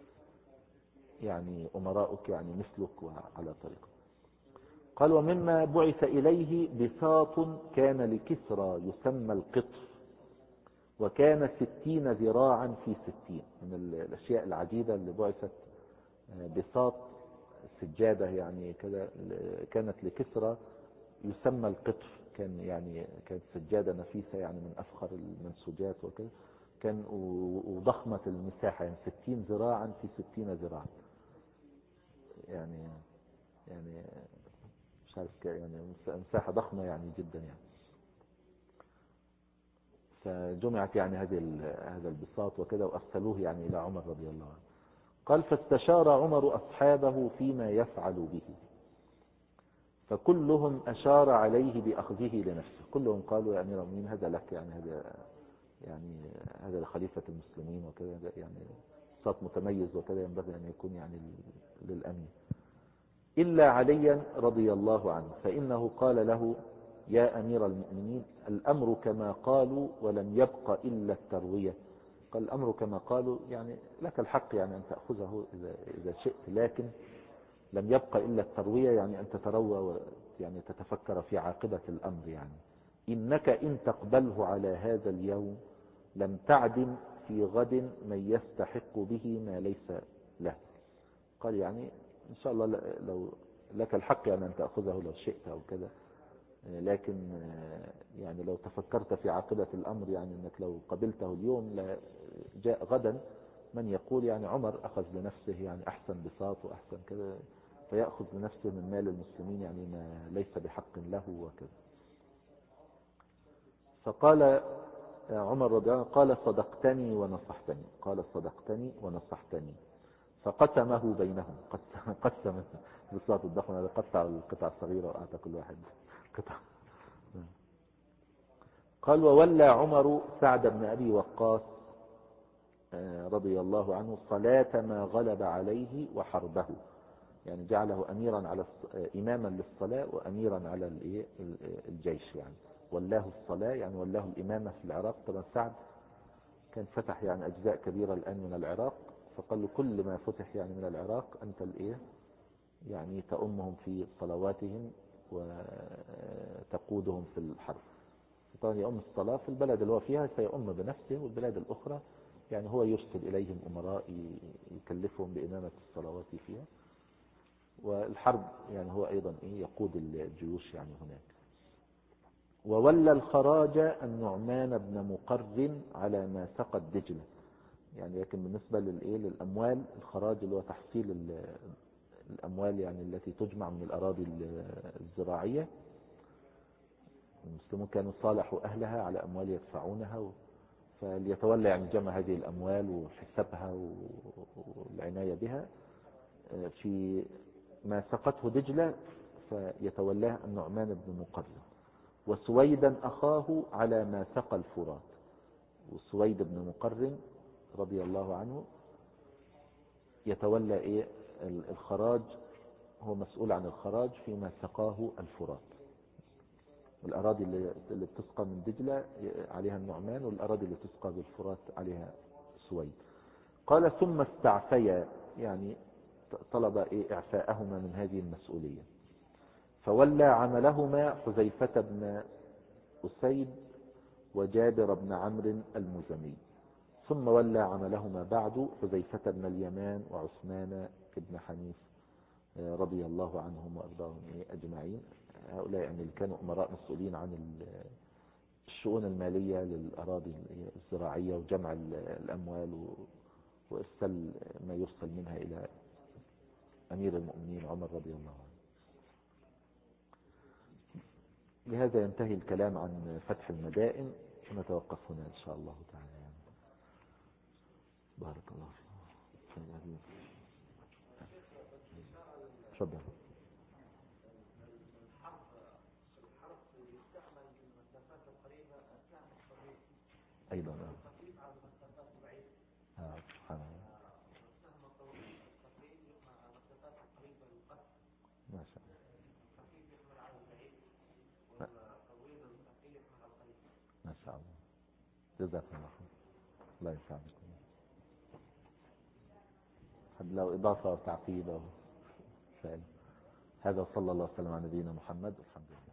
يعني أمراؤك يعني مثلك وعلى طريقه. قال: ومما بعث إليه بساط كان لكسرى يسمى القطف، وكان 60 ذراعا في 60. من الأشياء العجيبة اللي بعثت بساط سجادة يعني كذا كانت لكسرى يسمى القطف. كانت سجادة نفيسة يعني من أفخر المنسوجات وكذا، كان وضخمة المساحة يعني 60 ذراعا في 60 ذراعا، يعني مش عارف يعني مساحة ضخمة يعني جدا يعني. فجمعت يعني هذا البساط وكذا وأرسلوه يعني إلى عمر رضي الله عنه. قال: فاستشار عمر أصحابه فيما يفعل به، فكلهم أشار عليه بأخذه لنفسه. كلهم قالوا: يا أمير المؤمنين هذا لك، يعني هذا لخليفة المسلمين وكذا، يعني بساط متميز وكذا ينبغي أن يكون يعني للأمير، إلا عليا رضي الله عنه، فإنه قال له: يا أمير المؤمنين الأمر كما قالوا ولم يبق إلا التروية. قال: الأمر كما قالوا يعني لك الحق يعني أن تأخذه إذا شئت، لكن لم يبق إلا التروية يعني أن تتروى يعني تتفكر في عاقبة الأمر. يعني إنك إن تقبله على هذا اليوم لم تعدم في غد من يستحق به ما ليس له. قال يعني إن شاء الله لو لك الحق يعني أن تأخذه لو شئت أو كذا، لكن يعني لو تفكرت في عاقبة الأمر، يعني أنك لو قبلته اليوم لا جاء غدا من يقول يعني عمر أخذ لنفسه يعني أحسن بساط وأحسن كذا، فيأخذ لنفسه من مال المسلمين يعني ما ليس بحق له وكذا. فقال عمر رضي الله عنه قال صدقتني ونصحتني، قال صدقتني ونصحتني، فقسمه بينهم. قسم بساط الضخم هذا، قطع القطع الصغيرة وأعطى كل واحد قطع. قال وولى عمر سعد بن أبي وقاص رضي الله عنه صلاة ما غلب عليه وحربه، يعني جعله أميرا على إماما للصلاة وأميرا على الجيش، يعني ولاه الصلاة يعني ولاه الإمامة في العراق. طبعا سعد كان فتح يعني أجزاء كبيرة الآن من العراق، فقال له كل ما فتح يعني من العراق أنت يعني تأمهم في صلواتهم وتقودهم في الحرب. طبعا يؤم الصلاة في البلد اللي هو فيها سيؤم بنفسه، والبلاد الأخرى يعني هو يرسل إليهم أمراء يكلفهم بإمامة الصلوات فيها، والحرب يعني هو أيضا يقود الجيوش يعني هناك. وولى الخراج النعمان بن مقرن على ما سقت دجلة، يعني لكن بالنسبة للأموال الخراج اللي هو تحصيل الأموال يعني التي تجمع من الأراضي الزراعية، المسلمون كانوا صالحوا أهلها على أموال يدفعونها، فليتولى يعني جمع هذه الأموال وحسابها والعناية بها في ما سقته دجلة، فيتولاه النعمان بن مقرن. وسويدا أخاه على ما سقى الفرات، وسويد بن مقرن رضي الله عنه يتولى الخراج، هو مسؤول عن الخراج فيما سقاه الفرات. الأراضي اللي بتسقى من دجلة عليها النعمان، والأراضي اللي تسقى بالفرات عليها سويد. قال ثم استعفيا، يعني طلب إعفاءهما من هذه المسؤولية، فولى عملهما حذيفة بن أسيد وجابر بن عمرو المزني، ثم ولى عملهما بعد حذيفة بن اليمان وعثمان بن حنيف رضي الله عنهم وأرضاهم أجمعين. هؤلاء يعني اللي كانوا أمراء مسؤولين عن الشؤون المالية للأراضي الزراعية وجمع الأموال وإرسال ما يرسل منها إلى أمير المؤمنين عمر رضي الله عنه. بهذا ينتهي الكلام عن فتح المدائن، ونتوقف هنا إن شاء الله تعالى. بارك الله فيكم. تفضل. أيضا سبحان الله ما شاء الله. ما شاء الله جزاكم الله خير، الله يسعدكم. لو إضافة وتعقيب هذا. صلى الله وسلم على نبينا محمد. الحمد لله.